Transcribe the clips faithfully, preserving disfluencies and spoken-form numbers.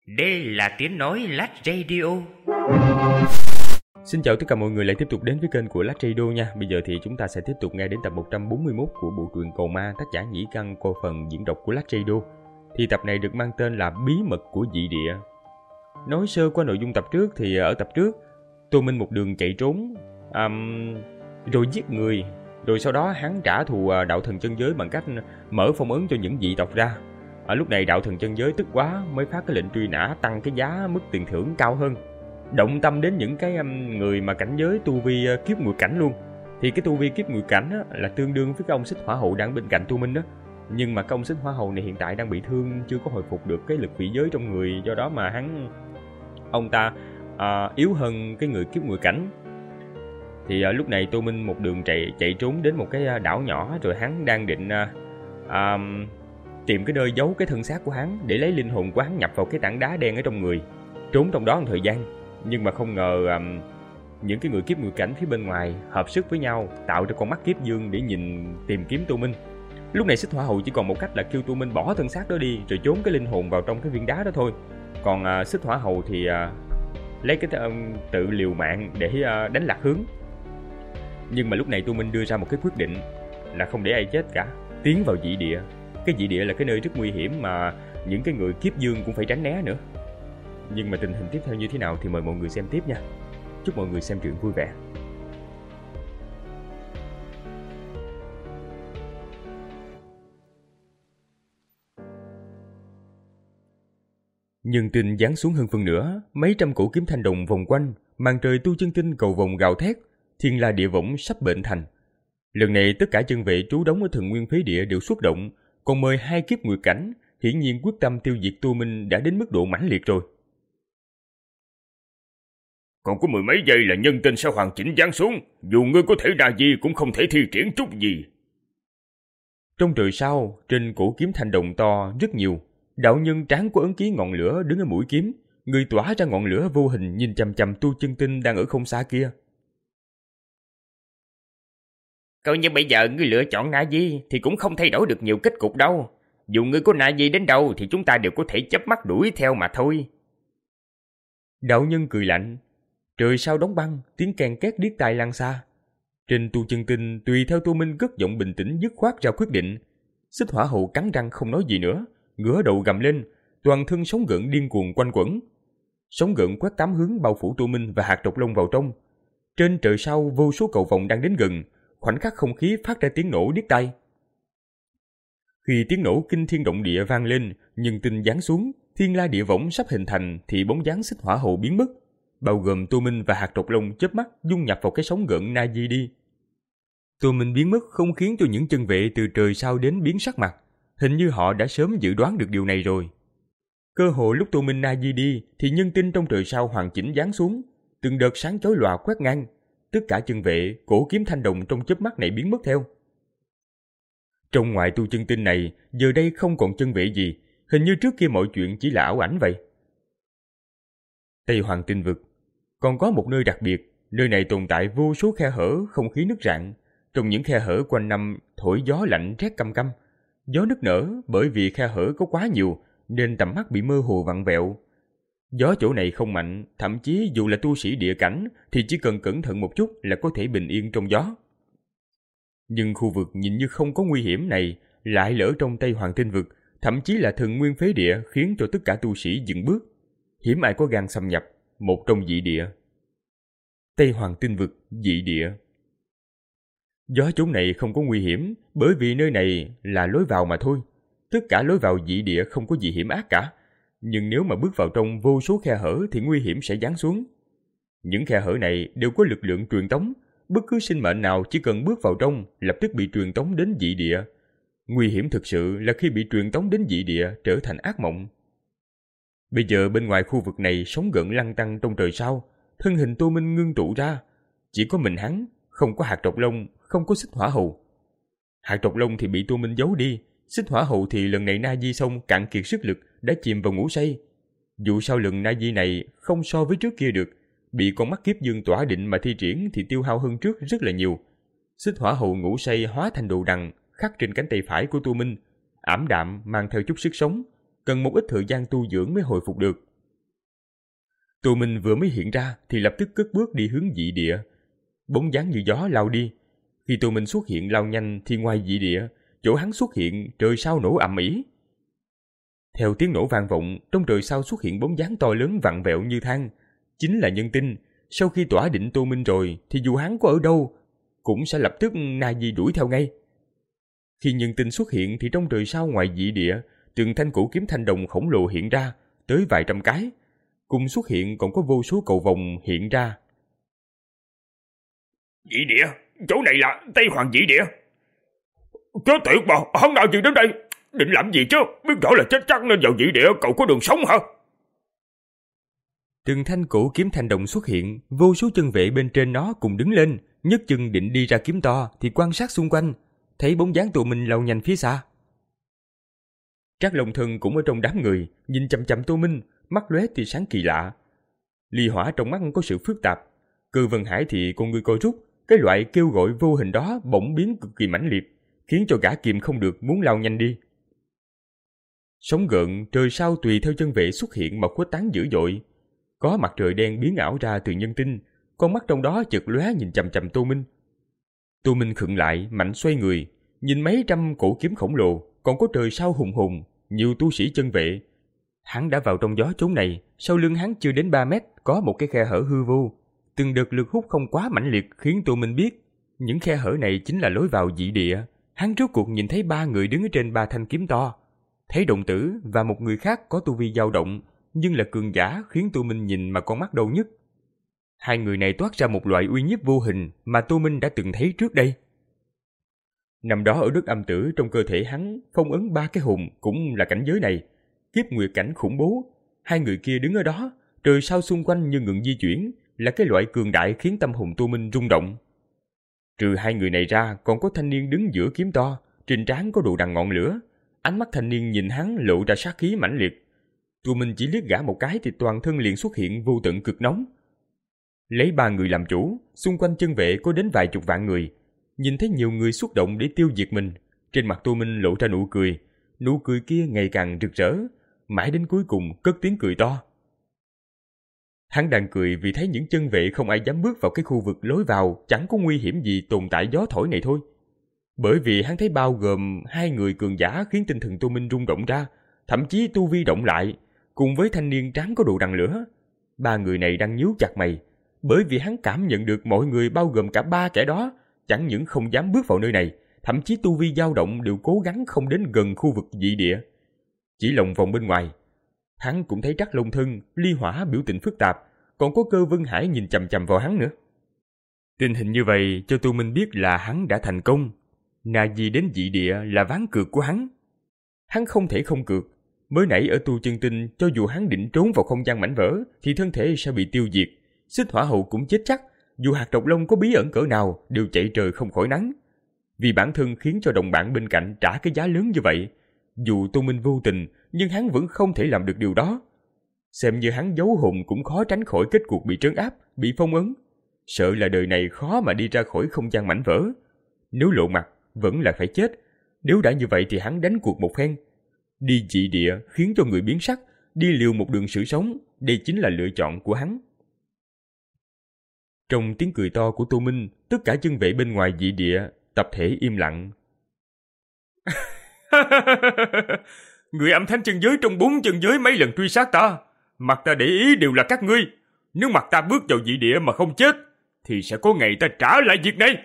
Đây là tiếng nói Lát Radio. Xin chào tất cả mọi người lại tiếp tục đến với kênh của Lát Radio nha. Bây giờ thì chúng ta sẽ tiếp tục nghe đến tập một trăm bốn mươi mốt của bộ truyện Cầu Ma, tác giả Nhĩ Căn qua phần diễn đọc của Lát Radio. Thì tập này được mang tên là Bí mật của dị địa. Nói sơ qua nội dung tập trước thì ở tập trước, Tô Minh một đường chạy trốn, um, rồi giết người, rồi sau đó hắn trả thù đạo thần chân giới bằng cách mở phong ấn cho những dị tộc ra. Ở lúc này đạo thần chân giới tức quá mới phát cái lệnh truy nã tăng cái giá mức tiền thưởng cao hơn, động tâm đến những cái um, người mà cảnh giới tu vi uh, kiếp ngụy cảnh luôn. Thì cái tu vi kiếp ngụy cảnh á, là tương đương với cái ông xích hỏa hậu đang bên cạnh Tô Minh đó. Nhưng mà cái ông xích hỏa hậu này hiện tại đang bị thương, chưa có hồi phục được cái lực vị giới trong người, do đó mà hắn ông ta uh, yếu hơn cái người kiếp ngụy cảnh. Thì uh, lúc này Tô Minh một đường chạy chạy trốn đến một cái đảo nhỏ, rồi hắn đang định uh, uh, tìm cái nơi giấu cái thân xác của hắn để lấy linh hồn của hắn nhập vào cái tảng đá đen ở trong người, trốn trong đó một thời gian. Nhưng mà không ngờ um, những cái người kiếp ngụy cảnh phía bên ngoài hợp sức với nhau tạo ra con mắt kiếp dương để nhìn tìm kiếm Tô Minh. Lúc này xích hỏa hậu chỉ còn một cách là kêu Tô Minh bỏ thân xác đó đi rồi trốn cái linh hồn vào trong cái viên đá đó thôi. Còn uh, xích hỏa hậu thì uh, lấy cái uh, tự liều mạng để uh, đánh lạc hướng. Nhưng mà lúc này Tô Minh đưa ra một cái quyết định là không để ai chết cả, tiến vào dị địa. Cái dị địa là cái nơi rất nguy hiểm mà những cái người kiếp dương cũng phải tránh né nữa. Nhưng mà tình hình tiếp theo như thế nào thì mời mọi người xem tiếp nha. Chúc mọi người xem truyện vui vẻ. Nhân tinh giáng xuống hơn phân nửa, mấy trăm cổ kiếm thanh đồng vòng quanh, màn trời tu chân tinh cầu vòng gào thét, thiên la địa võng sắp bệnh thành. Lần này tất cả chân vệ trú đóng ở Thần Nguyên Phế Địa đều xuất động, còn mời hai kiếp ngụy cảnh, hiển nhiên quyết tâm tiêu diệt Tô Minh đã đến mức độ mãnh liệt rồi. Còn có mười mấy giây là nhân tinh sẽ hoàn chỉnh giáng xuống, dù ngươi có thể đa di cũng không thể thi triển chút gì. Trong trời sao, trên cổ kiếm thanh đồng to rất nhiều, đạo nhân trán của ấn ký ngọn lửa đứng ở mũi kiếm, người tỏa ra ngọn lửa vô hình nhìn chằm chằm tu chân tinh đang ở không xa kia. Coi như bây giờ ngươi lựa chọn Na Di thì cũng không thay đổi được nhiều kết cục đâu. Dù ngươi có Na Di đến đâu thì chúng ta đều có thể chớp mắt đuổi theo mà thôi. Đạo nhân cười lạnh. Trời sao đóng băng, tiếng kèn két điếc tai lan xa. Trên tu chân tinh tùy theo Tô Minh cất giọng bình tĩnh dứt khoát ra quyết định. Xích hỏa hậu cắn răng không nói gì nữa, ngửa đầu gầm lên, toàn thân sóng gợn điên cuồng quanh quẩn. Sóng gợn quét tám hướng bao phủ Tô Minh và hạt độc lông vào trong. Trên trời sao vô số cầu vồng đang đến gần, khoảnh khắc không khí phát ra tiếng nổ điếc tai. Khi tiếng nổ kinh thiên động địa vang lên, nhân tinh giáng xuống, thiên la địa võng sắp hình thành thì bóng dáng xích hỏa hậu biến mất, bao gồm Tô Minh và hạt độc lông chớp mắt dung nhập vào cái sóng gợn Na Di đi. Tô Minh biến mất không khiến cho những chân vệ từ trời sao đến biến sắc mặt, hình như họ đã sớm dự đoán được điều này rồi. Cơ hội lúc Tô Minh Na Di đi thì nhân tinh trong trời sao hoàn chỉnh giáng xuống, từng đợt sáng chói lòa quét ngang, tất cả chân vệ, cổ kiếm thanh đồng trong chớp mắt này biến mất theo. Trong ngoài tu chân tinh này, giờ đây không còn chân vệ gì, hình như trước kia mọi chuyện chỉ là ảo ảnh vậy. Tây Hoàng Tinh Vực còn có một nơi đặc biệt, nơi này tồn tại vô số khe hở, không khí nứt rạn. Trong những khe hở quanh năm thổi gió lạnh rét căm căm. Gió nức nở bởi vì khe hở có quá nhiều nên tầm mắt bị mơ hồ vặn vẹo. Gió chỗ này không mạnh, thậm chí dù là tu sĩ địa cảnh thì chỉ cần cẩn thận một chút là có thể bình yên trong gió. Nhưng khu vực nhìn như không có nguy hiểm này lại lỡ trong Tây Hoàng Tinh Vực, thậm chí là Thần Nguyên Phế Địa khiến cho tất cả tu sĩ dừng bước. Hiểm ai có gan xâm nhập, một trong dị địa. Tây Hoàng Tinh Vực, dị địa. Gió chốn này không có nguy hiểm bởi vì nơi này là lối vào mà thôi. Tất cả lối vào dị địa không có gì hiểm ác cả. Nhưng nếu mà bước vào trong vô số khe hở thì nguy hiểm sẽ giáng xuống. Những khe hở này đều có lực lượng truyền tống. Bất cứ sinh mệnh nào chỉ cần bước vào trong lập tức bị truyền tống đến dị địa. Nguy hiểm thực sự là khi bị truyền tống đến dị địa trở thành ác mộng. Bây giờ bên ngoài khu vực này sóng gợn lăn tăn trong trời sao, thân hình Tô Minh ngưng tụ ra. Chỉ có mình hắn, không có hạt độc lông, không có xích hỏa hậu. Hạt độc lông thì bị Tô Minh giấu đi, xích hỏa hậu thì lần này Na Di xong cạn kiệt sức lực đã chìm vào ngủ say. Dù sao lần Na Di này không so với trước kia được, bị con mắt kiếp dương tỏa định mà thi triển thì tiêu hao hơn trước rất là nhiều. Xích hỏa hậu ngủ say hóa thành đồ đằng khắc trên cánh tay phải của Tô Minh, ảm đạm mang theo chút sức sống, cần một ít thời gian tu dưỡng mới hồi phục được. Tô Minh vừa mới hiện ra thì lập tức cất bước đi hướng dị địa. Bóng dáng như gió lao đi. Khi Tô Minh xuất hiện lao nhanh thì ngoài dị địa, chỗ hắn xuất hiện trời sao nổ ầm ĩ. Theo tiếng nổ vang vọng, trong trời sao xuất hiện bóng dáng to lớn vặn vẹo như than, chính là nhân tinh. Sau khi tỏa định Tô Minh rồi thì dù hắn có ở đâu cũng sẽ lập tức na di đuổi theo ngay. Khi nhân tinh xuất hiện thì trong trời sao ngoài dị địa, từng thanh cổ kiếm thanh đồng khổng lồ hiện ra, tới vài trăm cái. Cùng xuất hiện còn có vô số cầu vòng hiện ra. Dị địa? Chỗ này là Tây Hoàng dị địa? Chết tiệt mà, hắn nào gì đến đây? Định làm gì chứ? Biết rõ là chết chắc nên vào dị địa, cậu có đường sống hả? Từng thanh cổ kiếm thanh đồng xuất hiện, vô số chân vệ bên trên nó cùng đứng lên, nhấc chân định đi ra kiếm to thì quan sát xung quanh, thấy bóng dáng Tô Minh lao nhanh phía xa. Trác Long Thần cũng ở trong đám người, nhìn chằm chằm Tô Minh, mắt lóe tia sáng kỳ lạ. Ly hỏa trong mắt có sự phức tạp, Cơ Vân Hải thì con người co rút, cái loại kêu gọi vô hình đó bỗng biến cực kỳ mãnh liệt, khiến cho gã kìm không được muốn lao nhanh đi. Sóng gợn trời sao tùy theo chân vệ xuất hiện mà khuếch tán dữ dội. Có mặt trời đen biến ảo ra từ nhân tinh, con mắt trong đó chợt lóe nhìn chằm chằm Tô Minh. Tô Minh khựng lại, mạnh xoay người, nhìn mấy trăm cổ kiếm khổng lồ, còn có trời sao hùng hùng, nhiều tu sĩ chân vệ. Hắn đã vào trong gió chốn này, sau lưng hắn chưa đến ba mét có một cái khe hở hư vô. Từng đợt lực hút không quá mãnh liệt khiến Tô Minh biết những khe hở này chính là lối vào dị địa. Hắn rốt cuộc nhìn thấy ba người đứng ở trên ba thanh kiếm to. Thấy Động Tử và một người khác có tu vi dao động, nhưng là cường giả khiến Tô Minh nhìn mà con mắt đau nhức. Hai người này toát ra một loại uy nhiếp vô hình mà Tô Minh đã từng thấy trước đây. Nằm đó ở đất âm tử trong cơ thể hắn, phong ấn ba cái hồn cũng là cảnh giới này. Kiếp nguyệt cảnh khủng bố, hai người kia đứng ở đó, trời sao xung quanh như ngừng di chuyển, là cái loại cường đại khiến tâm hồn Tô Minh rung động. Trừ hai người này ra, còn có thanh niên đứng giữa kiếm to, trên trán có đồ đằng ngọn lửa. Ánh mắt thanh niên nhìn hắn lộ ra sát khí mãnh liệt. Tô Minh chỉ liếc gã một cái thì toàn thân liền xuất hiện vô tận cực nóng. Lấy ba người làm chủ, xung quanh chân vệ có đến vài chục vạn người. Nhìn thấy nhiều người xuất động để tiêu diệt mình, trên mặt Tô Minh lộ ra nụ cười. Nụ cười kia ngày càng rực rỡ, mãi đến cuối cùng cất tiếng cười to. Hắn đang cười vì thấy những chân vệ không ai dám bước vào cái khu vực lối vào chẳng có nguy hiểm gì tồn tại gió thổi này thôi. Bởi vì hắn thấy bao gồm hai người cường giả khiến tinh thần Tô Minh rung động ra, thậm chí tu vi động lại, cùng với thanh niên trán có đồ đằng lửa. Ba người này đang nhíu chặt mày, bởi vì hắn cảm nhận được mọi người bao gồm cả ba kẻ đó chẳng những không dám bước vào nơi này, thậm chí tu vi dao động đều cố gắng không đến gần khu vực dị địa. Chỉ lòng vòng bên ngoài, hắn cũng thấy Trác Long Thân, Ly Hỏa biểu tình phức tạp, còn có Cơ Vân Hải nhìn chằm chằm vào hắn nữa. Tình hình như vậy cho Tô Minh biết là hắn đã thành công. Nà gì đến dị địa là ván cược của hắn. Hắn không thể không cược. Mới nãy ở tu chân tinh, cho dù hắn định trốn vào không gian mảnh vỡ thì thân thể sẽ bị tiêu diệt. Xích Hỏa Hậu cũng chết chắc. Dù hạt độc long có bí ẩn cỡ nào đều chạy trời không khỏi nắng. Vì bản thân khiến cho đồng bạn bên cạnh trả cái giá lớn như vậy. Dù Tô Minh vô tình, nhưng hắn vẫn không thể làm được điều đó. Xem như hắn giấu hồn cũng khó tránh khỏi kết cuộc bị trấn áp, bị phong ấn. Sợ là đời này khó mà đi ra khỏi không gian mảnh vỡ. Nếu lộ mặt, vẫn là phải chết. Nếu đã như vậy thì hắn đánh cuộc một phen. Đi dị địa khiến cho người biến sắc, đi liều một đường sự sống, đây chính là lựa chọn của hắn. Trong tiếng cười to của Tô Minh, tất cả chân vệ bên ngoài dị địa tập thể im lặng. Người âm thanh chân giới trong bốn chân giới mấy lần truy sát ta, mặt ta để ý đều là các ngươi. Nếu mặt ta bước vào dị địa mà không chết, thì sẽ có ngày ta trả lại việc này.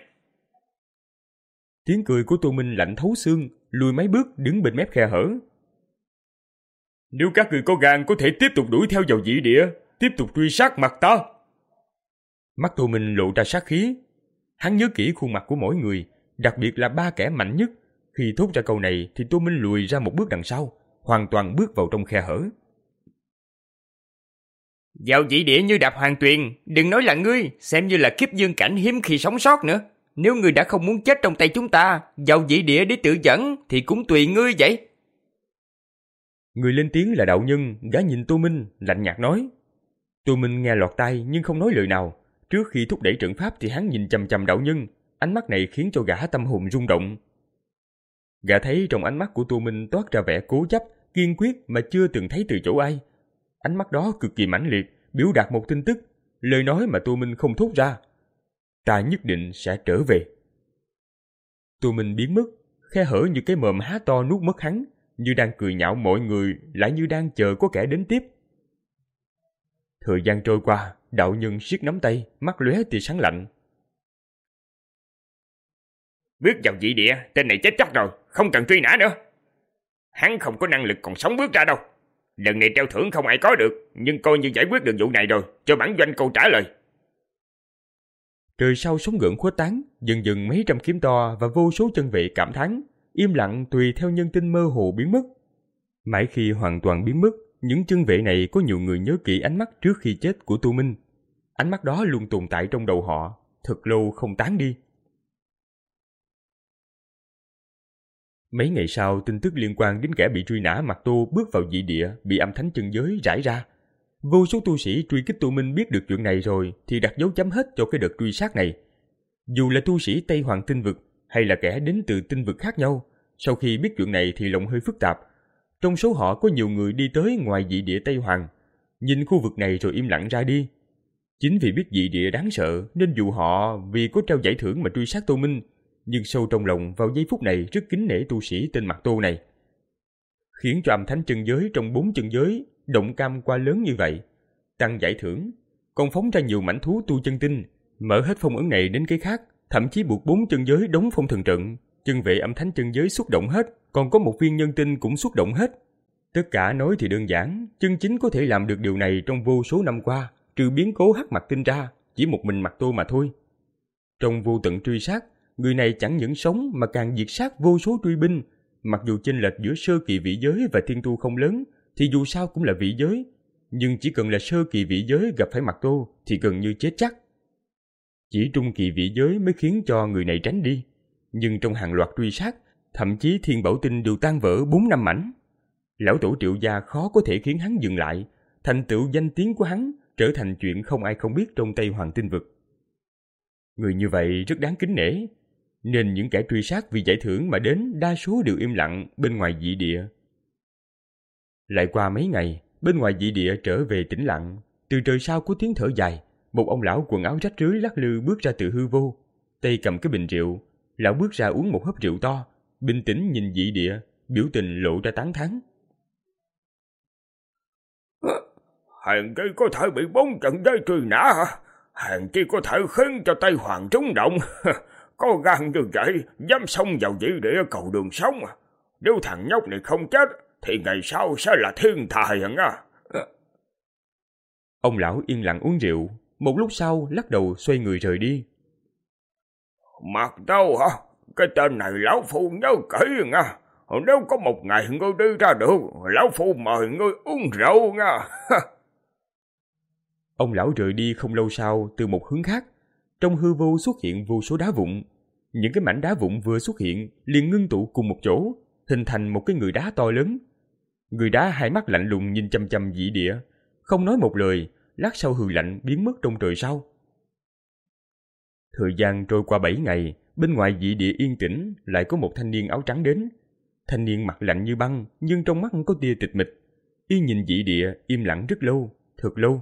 Tiếng cười của Tô Minh lạnh thấu xương, lùi mấy bước đứng bên mép khe hở. Nếu các người có gan có thể tiếp tục đuổi theo vào dị địa, tiếp tục truy sát mặt ta. Mắt Tô Minh lộ ra sát khí. Hắn nhớ kỹ khuôn mặt của mỗi người, đặc biệt là ba kẻ mạnh nhất. Khi thốt ra câu này thì Tô Minh lùi ra một bước đằng sau, hoàn toàn bước vào trong khe hở. Vào dị địa như đạp hoàng tuyền, đừng nói là ngươi, xem như là kiếp dương cảnh hiếm khi sống sót nữa. Nếu ngươi đã không muốn chết trong tay chúng ta, vào dị địa để tự dẫn thì cũng tùy ngươi vậy. Người lên tiếng là đạo nhân, gã nhìn Tô Minh, lạnh nhạt nói. Tô Minh nghe lọt tai nhưng không nói lời nào. Trước khi thúc đẩy trận pháp thì hắn nhìn chằm chằm đạo nhân, ánh mắt này khiến cho gã tâm hồn rung động. Gã thấy trong ánh mắt của Tô Minh toát ra vẻ cố chấp, kiên quyết mà chưa từng thấy từ chỗ ai. Ánh mắt đó cực kỳ mãnh liệt, biểu đạt một tin tức, lời nói mà Tô Minh không thốt ra. Ta nhất định sẽ trở về. Tô Minh biến mất, khe hở như cái mồm há to nuốt mất hắn, như đang cười nhạo mọi người, lại như đang chờ có kẻ đến tiếp. Thời gian trôi qua, đạo nhân siết nắm tay, mắt lóe tia sáng lạnh. Bước vào dị địa, tên này chết chắc rồi, không cần truy nã nữa. Hắn không có năng lực còn sống bước ra đâu. Lần này treo thưởng không ai có được, nhưng coi như giải quyết được vụ này rồi, cho bản doanh câu trả lời. Trời sau sóng gợn khuếch tán, dần dần mấy trăm kiếm to và vô số chân vệ cảm thán, im lặng tùy theo nhân tinh mơ hồ biến mất. Mãi khi hoàn toàn biến mất, những chân vệ này có nhiều người nhớ kỹ ánh mắt trước khi chết của Tô Minh. Ánh mắt đó luôn tồn tại trong đầu họ, thật lâu không tán đi. Mấy ngày sau, tin tức liên quan đến kẻ bị truy nã Mạc Tô bước vào dị địa bị âm thánh chân giới rải ra. Vô số tu sĩ truy kích Tô Minh biết được chuyện này rồi thì đặt dấu chấm hết cho cái đợt truy sát này. Dù là tu sĩ Tây Hoàng tinh vực hay là kẻ đến từ tinh vực khác nhau, sau khi biết chuyện này thì lòng hơi phức tạp. Trong số họ có nhiều người đi tới ngoài dị địa Tây Hoàng, nhìn khu vực này rồi im lặng ra đi. Chính vì biết dị địa đáng sợ nên dù họ vì có trao giải thưởng mà truy sát Tô Minh, nhưng sâu trong lòng vào giây phút này rất kính nể tu sĩ tên Mạc Tô này. Khiến cho âm thánh chân giới trong bốn chân giới động cam qua lớn như vậy, tăng giải thưởng, còn phóng ra nhiều mảnh thú tu chân tinh, mở hết phong ấn này đến cái khác, thậm chí buộc bốn chân giới đóng phong thần trận, chân vệ âm thánh chân giới xuất động hết, còn có một viên nhân tinh cũng xuất động hết. Tất cả nói thì đơn giản, chân chính có thể làm được điều này trong vô số năm qua, trừ biến cố hắc mặt tinh ra, chỉ một mình Mạc Tô mà thôi. Trong vô tận truy sát, người này chẳng những sống mà càng diệt sát vô số truy binh. Mặc dù chênh lệch giữa sơ kỳ vị giới và thiên tu không lớn, thì dù sao cũng là vị giới. Nhưng chỉ cần là sơ kỳ vị giới gặp phải Mạc Tô thì gần như chết chắc. Chỉ trung kỳ vị giới mới khiến cho người này tránh đi. Nhưng trong hàng loạt truy sát, thậm chí thiên bảo tinh đều tan vỡ bốn năm mảnh. Lão tổ Triệu gia khó có thể khiến hắn dừng lại. Thành tựu danh tiếng của hắn trở thành chuyện không ai không biết trong Tây Hoàng tinh vực. Người như vậy rất đáng kính nể, nên những kẻ truy sát vì giải thưởng mà đến đa số đều im lặng bên ngoài dị địa. Lại qua mấy ngày, bên ngoài dị địa trở về tĩnh lặng, từ trời sau có tiếng thở dài, một ông lão quần áo rách rưới lắc lư bước ra từ hư vô, tay cầm cái bình rượu. Lão bước ra uống một hớp rượu to, bình tĩnh nhìn dị địa, biểu tình lộ ra tán thán. Hèn chi có thể bị bốn trận giới truy nã hả? Hèn chi có thể khiến cho Tây Hoàng trúng động. Có gan như vậy, dám xông vào dị địa cầu đường sống à? Nếu thằng nhóc này không chết, thì ngày sau sẽ là thiên tài hả à? Ông lão yên lặng uống rượu, một lúc sau lắc đầu xoay người rời đi. Mạc Tô hả? Cái tên này lão phu nhớ kỹ nha. Nếu có một ngày ngươi đi ra được, lão phu mời ngươi uống rượu nha. Ông lão rời đi không lâu sau từ một hướng khác. Trong hư vô xuất hiện vô số đá vụn. Những cái mảnh đá vụn vừa xuất hiện liền ngưng tụ cùng một chỗ, hình thành một cái người đá to lớn. Người đá hai mắt lạnh lùng nhìn chăm chăm dị địa, không nói một lời, lát sau hừ lạnh biến mất trong trời sau. Thời gian trôi qua bảy ngày, bên ngoài dị địa yên tĩnh lại có một thanh niên áo trắng đến. Thanh niên mặt lạnh như băng, nhưng trong mắt có tia tịch mịch. Y nhìn dị địa im lặng rất lâu, thật lâu.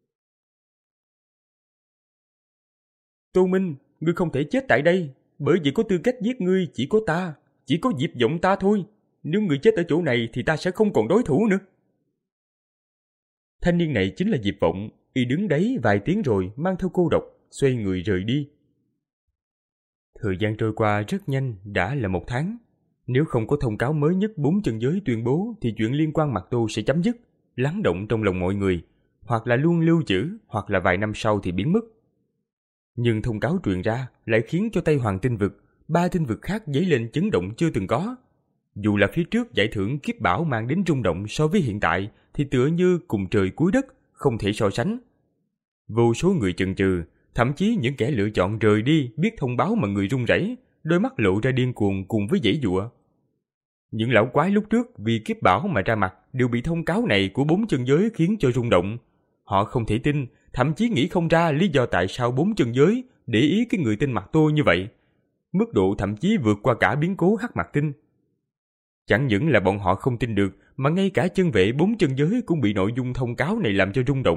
Tô Minh, ngươi không thể chết tại đây, bởi vì có tư cách giết ngươi chỉ có ta, chỉ có Diệp Vọng ta thôi. Nếu ngươi chết ở chỗ này thì ta sẽ không còn đối thủ nữa. Thanh niên này chính là Diệp Vọng. Y đứng đấy vài tiếng rồi mang theo cô độc, xoay người rời đi. Thời gian trôi qua rất nhanh, đã là một tháng. Nếu không có thông cáo mới nhất bốn chân giới tuyên bố thì chuyện liên quan Mạc Tô sẽ chấm dứt, lắng động trong lòng mọi người, hoặc là luôn lưu trữ, hoặc là vài năm sau thì biến mất. Nhưng thông cáo truyền ra lại khiến cho Tây Hoàng tinh vực, ba tinh vực khác dấy lên chấn động chưa từng có. Dù là phía trước giải thưởng kiếp bảo mang đến rung động so với hiện tại thì tựa như cùng trời cuối đất, không thể so sánh. Vô số người chần chừ, thậm chí những kẻ lựa chọn rời đi biết thông báo mà người run rẩy, đôi mắt lộ ra điên cuồng cùng với giãy giụa. Những lão quái lúc trước vì kiếp bảo mà ra mặt đều bị thông cáo này của bốn chân giới khiến cho rung động. Họ không thể tin, thậm chí nghĩ không ra lý do tại sao bốn chân giới để ý cái người tên Mạc Tô như vậy. Mức độ thậm chí vượt qua cả biến cố hắc mạc tinh. Chẳng những là bọn họ không tin được, mà ngay cả chân vệ bốn chân giới cũng bị nội dung thông cáo này làm cho rung động,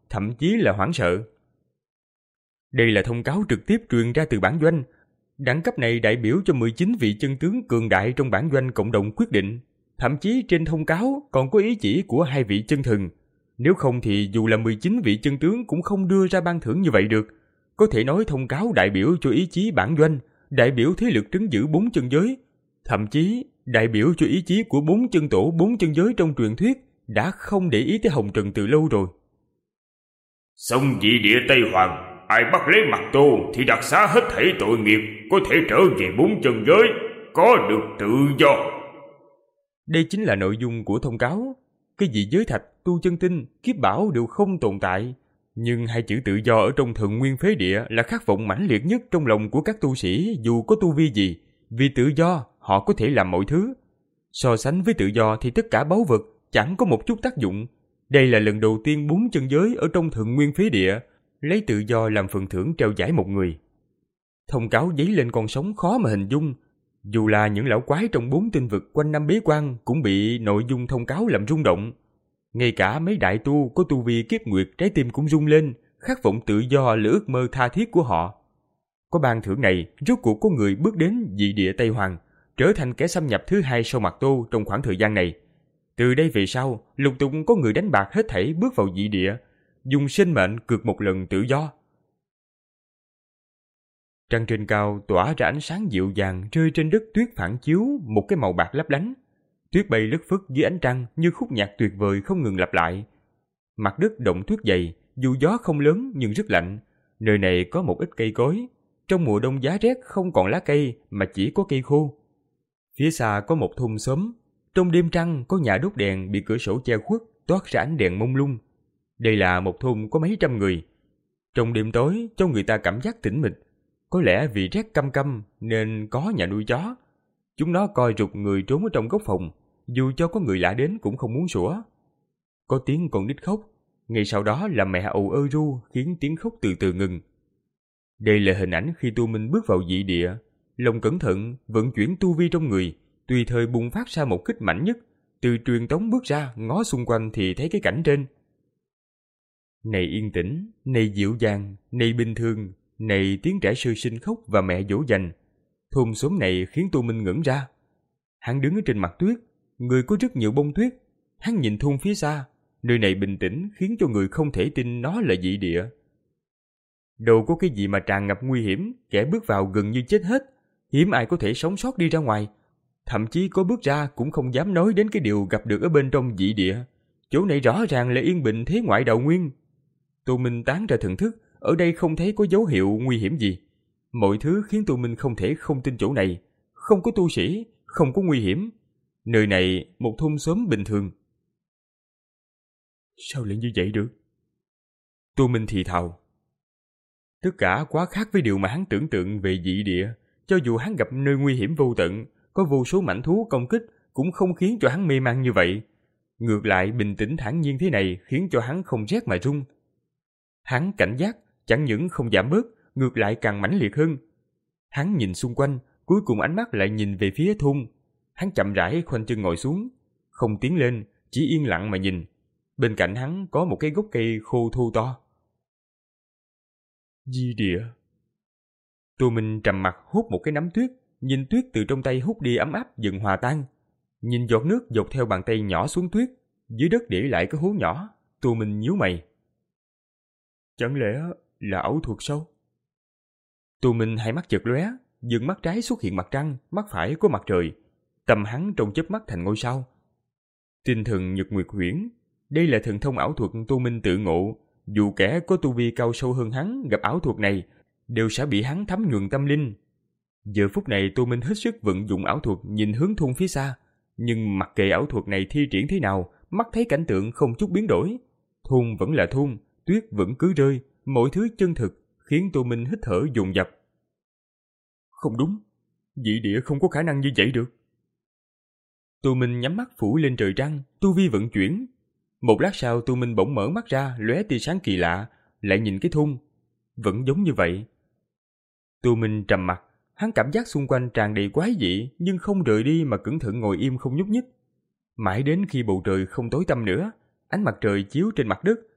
thậm chí là hoảng sợ. Đây là thông cáo trực tiếp truyền ra từ bản doanh. Đẳng cấp này đại biểu cho mười chín vị chân tướng cường đại trong bản doanh cộng đồng quyết định. Thậm chí trên thông cáo còn có ý chỉ của hai vị chân thần. Nếu không thì dù là mười chín vị chân tướng cũng không đưa ra ban thưởng như vậy được. Có thể nói thông cáo đại biểu cho ý chí bản doanh, đại biểu thế lực trấn giữ bốn chân giới, thậm chí đại biểu cho ý chí của bốn chân tổ bốn chân giới trong truyền thuyết đã không để ý tới Hồng Trần từ lâu rồi. Sông dị địa Tây Hoàng, ai bắt lấy Mặt Tô thì đặc xá hết thảy tội nghiệp, có thể trở về bốn chân giới, có được tự do. Đây chính là nội dung của thông cáo. Cái gì giới thạch, tu chân tinh, kiếp bảo đều không tồn tại. Nhưng hai chữ tự do ở trong Thần Nguyên Phế Địa là khát vọng mãnh liệt nhất trong lòng của các tu sĩ dù có tu vi gì. Vì tự do, họ có thể làm mọi thứ. So sánh với tự do thì tất cả báu vật chẳng có một chút tác dụng. Đây là lần đầu tiên bốn chân giới ở trong Thần Nguyên Phế Địa lấy tự do làm phần thưởng treo giải một người. Thông cáo dấy lên con sóng khó mà hình dung. Dù là những lão quái trong bốn tinh vực quanh năm bế quan cũng bị nội dung thông cáo làm rung động. Ngay cả mấy đại tu có tu vi kiếp nguyệt trái tim cũng rung lên, khát vọng tự do là ước mơ tha thiết của họ. Có ban thưởng này, rốt cuộc có người bước đến dị địa Tây Hoàng, trở thành kẻ xâm nhập thứ hai sau Mặt Tô trong khoảng thời gian này. Từ đây về sau, lục tục có người đánh bạc hết thảy bước vào dị địa, dùng sinh mệnh cược một lần tự do. Trăng trên cao tỏa ra ánh sáng dịu dàng rơi trên đất tuyết phản chiếu một cái màu bạc lấp lánh. Tuyết bay lất phất dưới ánh trăng như khúc nhạc tuyệt vời không ngừng lặp lại. Mặt đất động tuyết dày, dù gió không lớn nhưng rất lạnh. Nơi này có một ít cây cối. Trong mùa đông giá rét không còn lá cây mà chỉ có cây khô. Phía xa có một thôn xóm. Trong đêm trăng có nhà đốt đèn bị cửa sổ che khuất, toát ra ánh đèn mông lung. Đây là một thôn có mấy trăm người. Trong đêm tối cho người ta cảm giác tĩnh mịch. Có lẽ vì rét căm căm nên có nhà nuôi chó. Chúng nó coi rụt người trốn ở trong góc phòng, dù cho có người lạ đến cũng không muốn sủa. Có tiếng con nít khóc, ngay sau đó là mẹ ù ơ ru khiến tiếng khóc từ từ ngừng. Đây là hình ảnh khi Tu Minh bước vào dị địa, lòng cẩn thận vận chuyển tu vi trong người, tùy thời bùng phát ra một kích mạnh nhất, từ truyền tống bước ra ngó xung quanh thì thấy cái cảnh trên. Này yên tĩnh, này dịu dàng, này bình thường, này tiếng trẻ sơ sinh khóc và mẹ dỗ dành. Thôn xóm này khiến Tu Minh ngẩn ra. Hắn đứng ở trên mặt tuyết, người có rất nhiều bông tuyết. Hắn nhìn thôn phía xa, nơi này bình tĩnh khiến cho người không thể tin nó là dị địa. Đâu có cái gì mà tràn ngập nguy hiểm, kẻ bước vào gần như chết hết, hiếm ai có thể sống sót đi ra ngoài. Thậm chí có bước ra cũng không dám nói đến cái điều gặp được ở bên trong dị địa. Chỗ này rõ ràng là yên bình thế ngoại đạo nguyên. Tu Minh tán ra thần thức, ở đây không thấy có dấu hiệu nguy hiểm gì. Mọi thứ khiến Tu Minh không thể không tin chỗ này. Không có tu sĩ, không có nguy hiểm. Nơi này một thôn xóm bình thường. Sao lại như vậy được? Tu Minh thì thào. Tất cả quá khác với điều mà hắn tưởng tượng về dị địa. Cho dù hắn gặp nơi nguy hiểm vô tận, có vô số mãnh thú công kích, cũng không khiến cho hắn mê man như vậy. Ngược lại bình tĩnh thản nhiên thế này khiến cho hắn không rét mà run. Hắn cảnh giác, chẳng những không giảm bớt, ngược lại càng mãnh liệt hơn. Hắn nhìn xung quanh, cuối cùng ánh mắt lại nhìn về phía thôn. Hắn chậm rãi khoanh chân ngồi xuống, không tiến lên, chỉ yên lặng mà nhìn. Bên cạnh hắn có một cái gốc cây khô thô to. Di địa. Tu Minh trầm mặt hút một cái nắm tuyết, nhìn tuyết từ trong tay hút đi ấm áp dần hòa tan. Nhìn giọt nước dọc theo bàn tay nhỏ xuống tuyết, dưới đất để lại cái hố nhỏ. Tu Minh nhíu mày. Chẳng lẽ là ảo thuật sao? Tu Minh hai mắt chợt lóe, dừng mắt trái xuất hiện mặt trăng, mắt phải có mặt trời. Tầm hắn trong chớp mắt thành ngôi sao. Tinh thần nhật nguyệt huyễn, đây là thần thông ảo thuật Tu Minh tự ngộ. Dù kẻ có tu vi cao sâu hơn hắn gặp ảo thuật này, đều sẽ bị hắn thấm nhuần tâm linh. Giờ phút này Tu Minh hết sức vận dụng ảo thuật nhìn hướng thôn phía xa, nhưng mặc kệ ảo thuật này thi triển thế nào, mắt thấy cảnh tượng không chút biến đổi. Thôn vẫn là thôn, tuyết vẫn cứ rơi, mọi thứ chân thực khiến Tu Minh hít thở dồn dập. Không đúng, dị địa không có khả năng như vậy được. Tu Minh nhắm mắt phủ lên trời trăng, tu vi vận chuyển. Một lát sau Tu Minh bỗng mở mắt ra, lóe tia sáng kỳ lạ, lại nhìn cái thôn, vẫn giống như vậy. Tu Minh trầm mặt, hắn cảm giác xung quanh tràn đầy quái dị, nhưng không rời đi mà cẩn thận ngồi im không nhúc nhích. Mãi đến khi bầu trời không tối tăm nữa, ánh mặt trời chiếu trên mặt đất,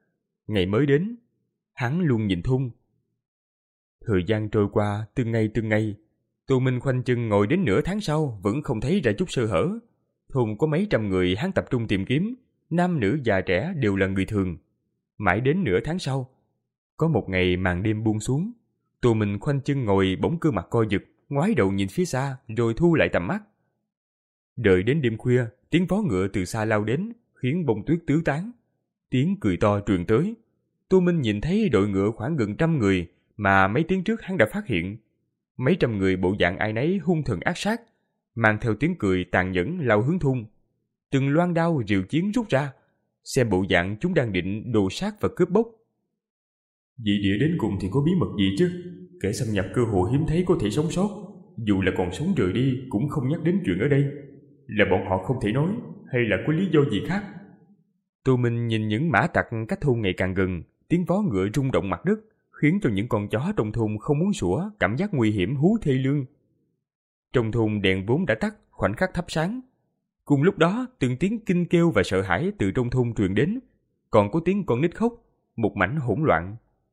Ngày mới đến, hắn luôn nhìn Thun. Thời gian trôi qua từng ngày từng ngày, Tô Minh khoanh chân ngồi đến nửa tháng sau vẫn không thấy ra chút sơ hở. Thôn có mấy trăm người hắn tập trung tìm kiếm, nam nữ già trẻ đều là người thường. Mãi đến nửa tháng sau, có một ngày màn đêm buông xuống, Tô Minh khoanh chân ngồi bỗng cơ mặt co giật, ngoái đầu nhìn phía xa rồi thu lại tầm mắt. Đợi đến đêm khuya, tiếng vó ngựa từ xa lao đến, khiến bông tuyết tứ tán. Tiếng cười to truyền tới. Tô Minh nhìn thấy đội ngựa khoảng gần trăm người mà mấy tiếng trước hắn đã phát hiện. Mấy trăm người bộ dạng ai nấy hung thần ác sát, mang theo tiếng cười tàn nhẫn lao hướng Thun. Từng loan đao rìu chiến rút ra, xem bộ dạng chúng đang định đồ sát và cướp bóc. Dị địa đến cùng thì có bí mật gì chứ? Kẻ xâm nhập cơ hội hiếm thấy có thể sống sót, dù là còn sống rời đi cũng không nhắc đến chuyện ở đây. Là bọn họ không thể nói, hay là có lý do gì khác? Tô Minh nhìn những mã tặc cách thôn ngày càng gần, tiếng vó ngựa rung động mặt đất, khiến cho những con chó trong thôn không muốn sủa, cảm giác nguy hiểm hú thê lương. Trong thôn đèn vốn đã tắt, khoảnh khắc thắp sáng. Cùng lúc đó, từng tiếng kinh kêu và sợ hãi từ trong thôn truyền đến, còn có tiếng con nít khóc, một mảnh hỗn loạn.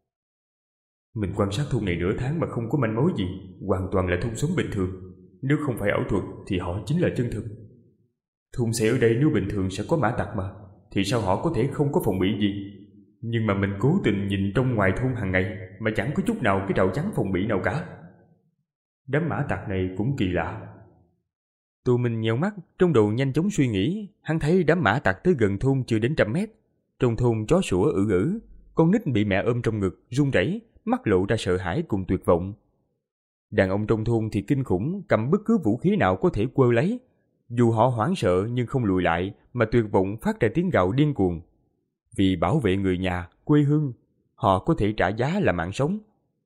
Mình quan sát thôn này nửa tháng mà không có manh mối gì, hoàn toàn là thôn sống bình thường. Nếu không phải ảo thuật thì họ chính là chân thực. Thôn xe ở đây nếu bình thường sẽ có mã tặc mà, thì sao họ có thể không có phòng bị gì? Nhưng mà mình cố tình nhìn trong ngoài thôn hàng ngày mà chẳng có chút nào cái rào chắn phòng bị nào cả. Đám mã tặc này cũng kỳ lạ. Tô Minh nheo mắt, trong đầu nhanh chóng suy nghĩ. Hắn thấy đám mã tặc tới gần thôn chưa đến trăm mét. Trong thôn chó sủa ử ử, con nít bị mẹ ôm trong ngực run rẩy, mắt lộ ra sợ hãi cùng tuyệt vọng. Đàn ông trong thôn thì kinh khủng, cầm bất cứ vũ khí nào có thể quơ lấy. Dù họ hoảng sợ nhưng không lùi lại, mà tuyệt vọng phát ra tiếng gào điên cuồng. Vì bảo vệ người nhà, quê hương, họ có thể trả giá là mạng sống.